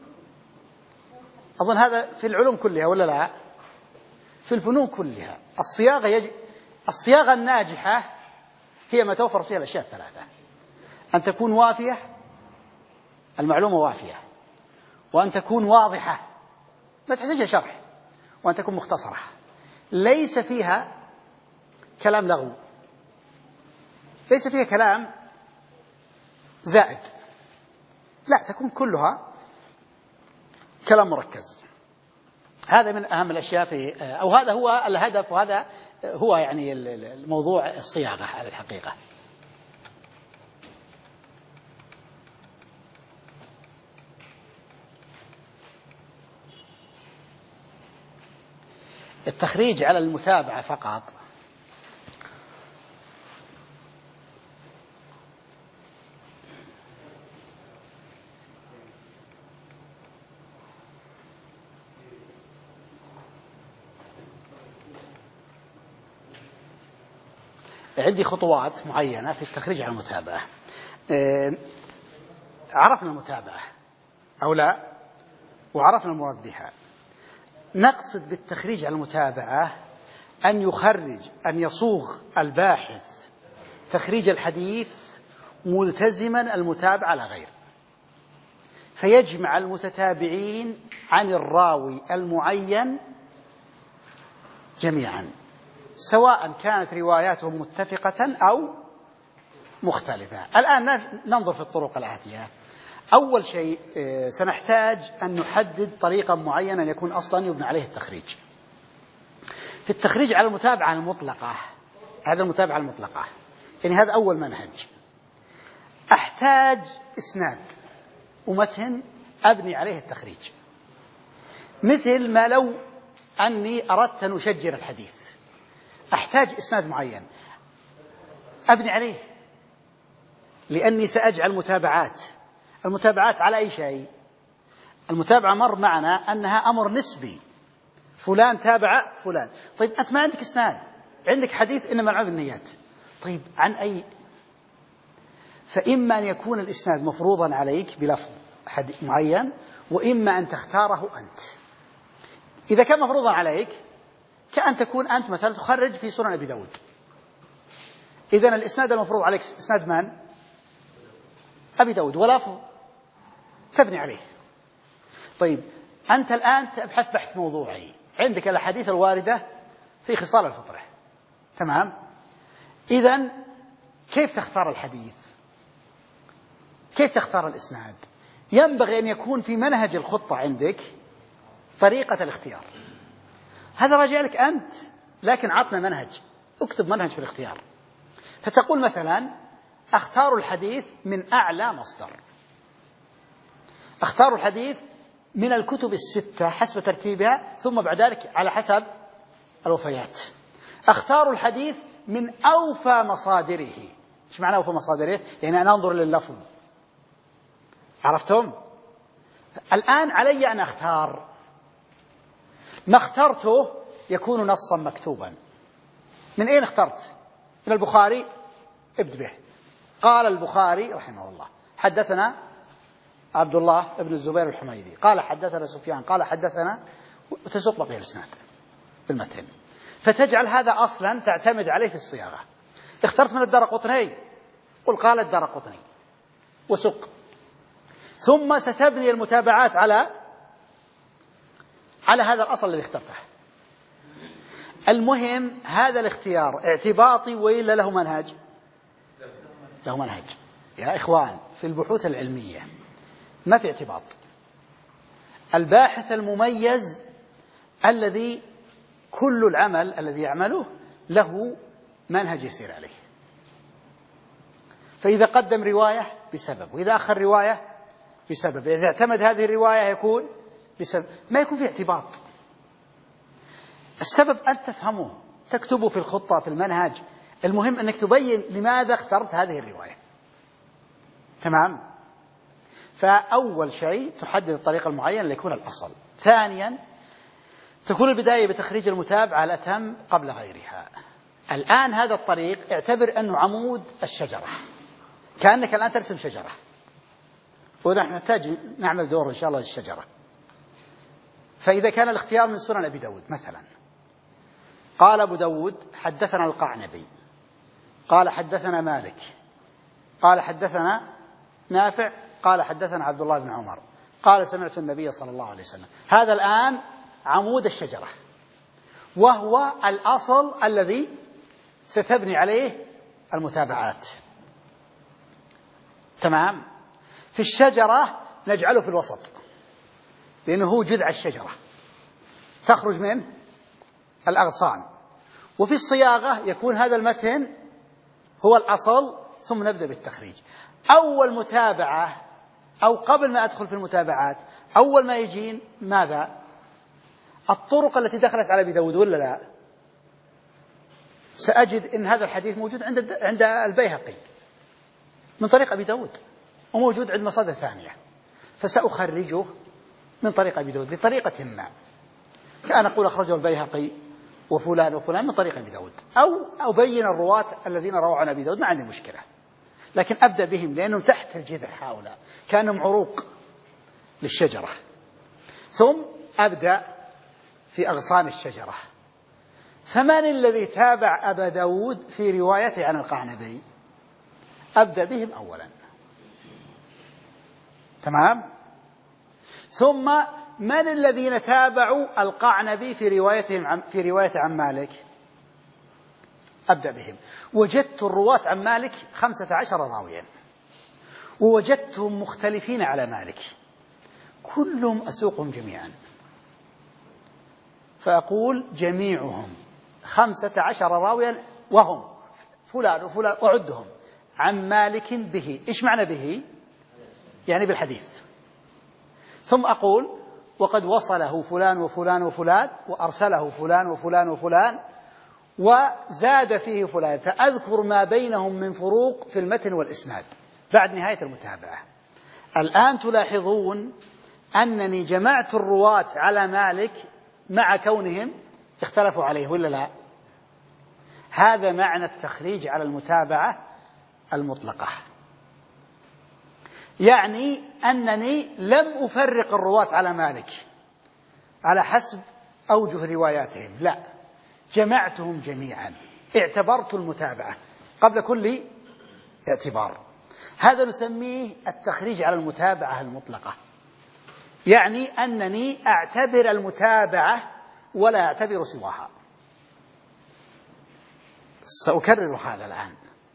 أظن هذا في العلوم كلها ولا لا؟ في الفنون كلها الصياغة الناجحة هي ما توفر فيها الأشياء الثلاثة: أن تكون وافية، المعلومة وافية، وأن تكون واضحة ما تحتاج شرح، وأن تكون مختصرة ليس فيها كلام لغو، ليس فيها كلام زائد، لا، تكون كلها كلام مركز. هذا من أهم الأشياء في، أو هذا هو الهدف، وهذا هو يعني الموضوع الصياغة على الحقيقة. التخريج على المتابعة فقط عندي خطوات معينة في التخريج على المتابعة. عرفنا المتابعة أو لا، وعرفنا المراد بها. نقصد بالتخريج على المتابعة أن يصوغ الباحث تخريج الحديث ملتزما المتابعة على غير، فيجمع المتتابعين عن الراوي المعين جميعا، سواء كانت رواياتهم متفقة أو مختلفة. الآن ننظر في الطرق الآتية. أول شيء سنحتاج أن نحدد طريقا معينا يكون أصلا يبنى عليه التخريج. في التخريج على المتابعة المطلقة، هذا المتابعة المطلقة، يعني هذا أول منهج. أحتاج إسناد ومتن أبني عليه التخريج، مثل ما لو أني أردت أن أشجر الحديث، أحتاج إسناد معين أبني عليه، لأني سأجعل المتابعات على أي شيء. المتابعة مر معنا أنها أمر نسبي، فلان تابع فلان. طيب أنت ما عندك إسناد، عندك حديث إنما الأعمال بالنيات، طيب عن أي؟ فإما أن يكون الإسناد مفروضا عليك بلفظ معين، وإما أن تختاره أنت. إذا كان مفروضا عليك كأن تكون أنت مثلا تخرج في سنن أبي داود، إذن الإسناد المفروض عليك إسناد من؟ أبي داود، ولفظ تبني عليه. طيب أنت الآن تبحث بحث موضوعي، عندك الأحاديث الواردة في خصال الفطرة، تمام؟ إذن كيف تختار الحديث؟ كيف تختار الإسناد؟ ينبغي أن يكون في منهج الخطة عندك طريقة الاختيار. هذا راجع لك أنت، لكن عطنا منهج، اكتب منهج في الاختيار. فتقول مثلا أختار الحديث من أعلى مصدر، أختار الحديث من الكتب الستة حسب ترتيبها، ثم بعد ذلك على حسب الوفيات. أختار الحديث من أوفى مصادره. إيش معنى أوفى مصادره؟ يعني أنا أنظر لللفظ. عرفتم؟ الآن علي أن أختار، ما اخترته يكون نصا مكتوبا. من أين اخترت؟ من البخاري، ابد به. قال البخاري رحمه الله حدثنا عبد الله بن الزبير الحميدي قال حدثنا سفيان قال حدثنا، وتسوق بقية الإسناد بالمتن، فتجعل هذا أصلا تعتمد عليه في الصياغة. اخترت من الدارقطني، قل قال الدارقطني وسق، ثم ستبني المتابعات على هذا الأصل الذي اخترته. المهم هذا الاختيار اعتباطي وإلا له منهج؟ له منهج. يا إخوان في البحوث العلمية ما في اعتباط. الباحث المميز الذي كل العمل الذي يعمله له منهج يسير عليه، فإذا قدم رواية بسبب، وإذا أخر رواية بسبب، إذا اعتمد هذه الرواية يكون بسبب، ما يكون في اعتباط. السبب أن تفهمه، تكتبه في الخطة في المنهج. المهم أنك تبين لماذا اخترت هذه الرواية، تمام؟ فأول شيء تحدد الطريقة المعينة ليكون الأصل. ثانيا تكون البداية بتخريج المتابعة الأتم قبل غيرها. الآن هذا الطريق اعتبر أنه عمود الشجرة، كأنك الآن ترسم شجرة، ونحن نحتاج نعمل دور إن شاء الله للشجرة. فإذا كان الاختيار من سنن أبي داود مثلا، قال أبو داود حدثنا القعنبي قال حدثنا مالك قال حدثنا نافع قال حدثنا عبد الله بن عمر قال سمعت النبي صلى الله عليه وسلم. هذا الآن عمود الشجرة، وهو الأصل الذي ستبني عليه المتابعات، تمام؟ في الشجرة نجعله في الوسط لأنه هو جذع الشجرة، تخرج منه الأغصان. وفي الصياغة يكون هذا المتن هو الأصل، ثم نبدأ بالتخريج. أول متابعة أو قبل ما أدخل في المتابعات، أول ما يجين ماذا؟ الطرق التي دخلت على أبي داود ولا لا؟ سأجد إن هذا الحديث موجود عند البيهقي من طريق أبي داود، وموجود عند مصادر ثانية، فسأخرجه من طريق أبي داود بطريقة ما، كأن أقول أخرجه البيهقي وفلان وفلان من طريق أبي داود، أو أبين الرواة الذين رووا عن أبي داود، ما عندي مشكلة، لكن أبدأ بهم لأنهم تحت الجذع، هؤلاء كانهم عروق للشجرة. ثم أبدأ في أغصان الشجرة. فمن الذي تابع أبا داود في روايته عن القعنبي؟ أبدأ بهم أولا، تمام؟ ثم من الذين تابعوا القعنبي في روايته عن مالك؟ أبدأ بهم. وجدت الرواة عن مالك 15 راويا، ووجدتهم مختلفين على مالك، كلهم أسوقهم جميعا، فأقول جميعهم 15 راويا، وهم فلان وفلان، أعدهم عن مالك به. إيش معنى به؟ يعني بالحديث. ثم أقول وقد وصله فلان وفلان وفلان، وأرسله فلان وفلان وفلان، وزاد فيه فلان، فأذكر ما بينهم من فروق في المتن والإسناد بعد نهاية المتابعة. الآن تلاحظون أنني جمعت الرواة على مالك مع كونهم اختلفوا عليه ولا لا؟ هذا معنى التخريج على المتابعة المطلقة، يعني أنني لم أفرق الرواة على مالك على حسب أوجه رواياتهم، لا، جمعتهم جميعا، اعتبرت المتابعة قبل كل اعتبار. هذا نسميه التخريج على المتابعة المطلقة، يعني أنني أعتبر المتابعة ولا أعتبر سواها. سأكرر هذا الآن،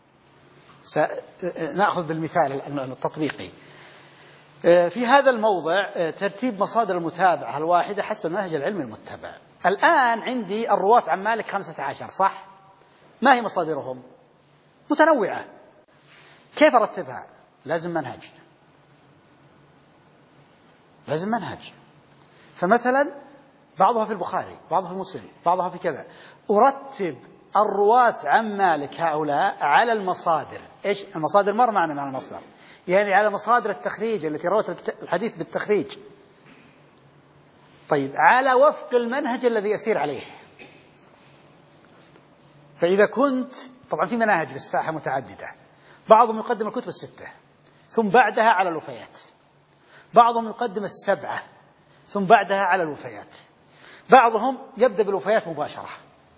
سنأخذ بالمثال التطبيقي. في هذا الموضع ترتيب مصادر المتابعة الواحدة حسب المنهج العلمي المتبع. الآن عندي الرواة عن مالك 15، صح؟ ما هي مصادرهم؟ متنوعة. كيف أرتبها؟ لازم منهج، لازم منهج. فمثلا بعضها في البخاري، بعضها في مسلم، بعضها في كذا. أرتب الرواة عن مالك هؤلاء على المصادر. إيش المصادر؟ مر معنا مع المصدر، يعني على مصادر التخريج التي روت الحديث بالتخريج. طيب، على وفق المنهج الذي أسير عليه. فإذا كنت، طبعا في مناهج في الساحة متعددة، بعضهم يقدم الكتب 6 ثم بعدها على الوفيات، بعضهم يقدم 7 ثم بعدها على الوفيات، بعضهم يبدأ بالوفيات مباشرة.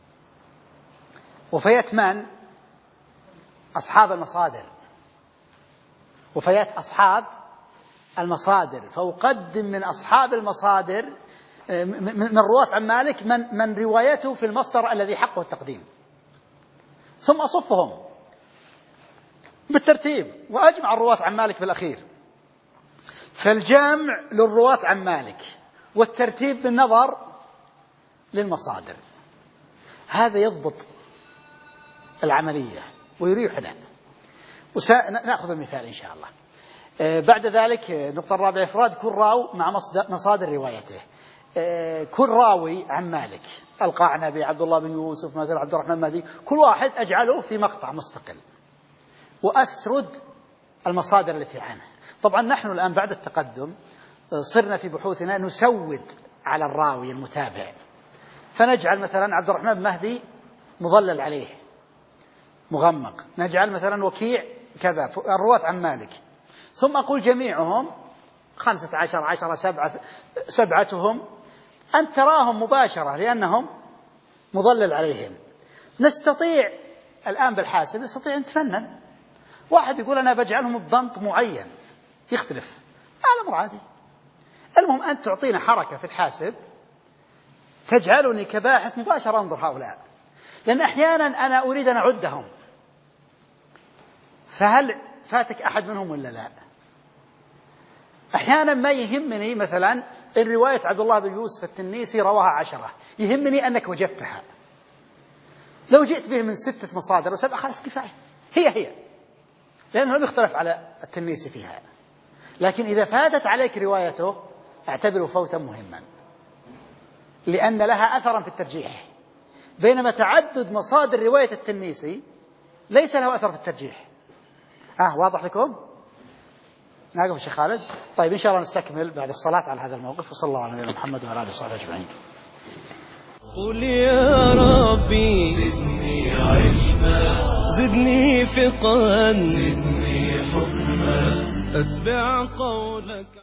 وفيات من؟ أصحاب المصادر، وفيات أصحاب المصادر. فأقدم من أصحاب المصادر من الرواة عن مالك من روايته في المصدر الذي حقه التقديم، ثم أصفهم بالترتيب وأجمع الرواة عن مالك بالأخير. فالجمع للرواة عن مالك والترتيب بالنظر للمصادر، هذا يضبط العملية ويريحنا. وسنأخذ المثال إن شاء الله. بعد ذلك النقطة الرابعة، إفراد كل راو مع مصادر روايته. كل راوي عن مالك، القعنبي، عبد الله بن يوسف، مثلا عبد الرحمن المهدي، كل واحد أجعله في مقطع مستقل وأسرد المصادر التي عنه. طبعا نحن الآن بعد التقدم صرنا في بحوثنا نسود على الراوي المتابع، فنجعل مثلا عبد الرحمن المهدي مظلل عليه مغمق، نجعل مثلا وكيع كذا، الرواة عن مالك، ثم أقول جميعهم 15 10 7 أن تراهم مباشرة لأنهم مظلل عليهم. نستطيع الآن بالحاسب نستطيع أن نتفنن، واحد يقول أنا بجعلهم ببنط معين يختلف، هذا أمر عادي. المهم أن تعطينا حركة في الحاسب تجعلني كباحث مباشرة أنظر هؤلاء، لأن أحيانا أنا أريد أن أعدهم، فهل فاتك أحد منهم ولا لا؟ أحيانا ما يهمني مثلا الرواية عبد الله بن يوسف التنيسي رواها 10، يهمني أنك وجدتها. لو جئت به من 6 مصادر و7 خلاص كفاية، هي لأنه لم يختلف على التنيسي فيها. لكن إذا فاتت عليك روايته اعتبره فوتا مهما، لأن لها أثرا في الترجيح، بينما تعدد مصادر رواية التنيسي ليس له أثر في الترجيح. واضح لكم؟ ناقف الشيخ خالد. طيب إن شاء الله نستكمل بعد الصلاة على هذا الموقف، وصلى الله على نبينا محمد وعلى آله وصحبه أجمعين. قل يا ربي زدني علما، زدني فقها، زدني حكما، أتبع قولك.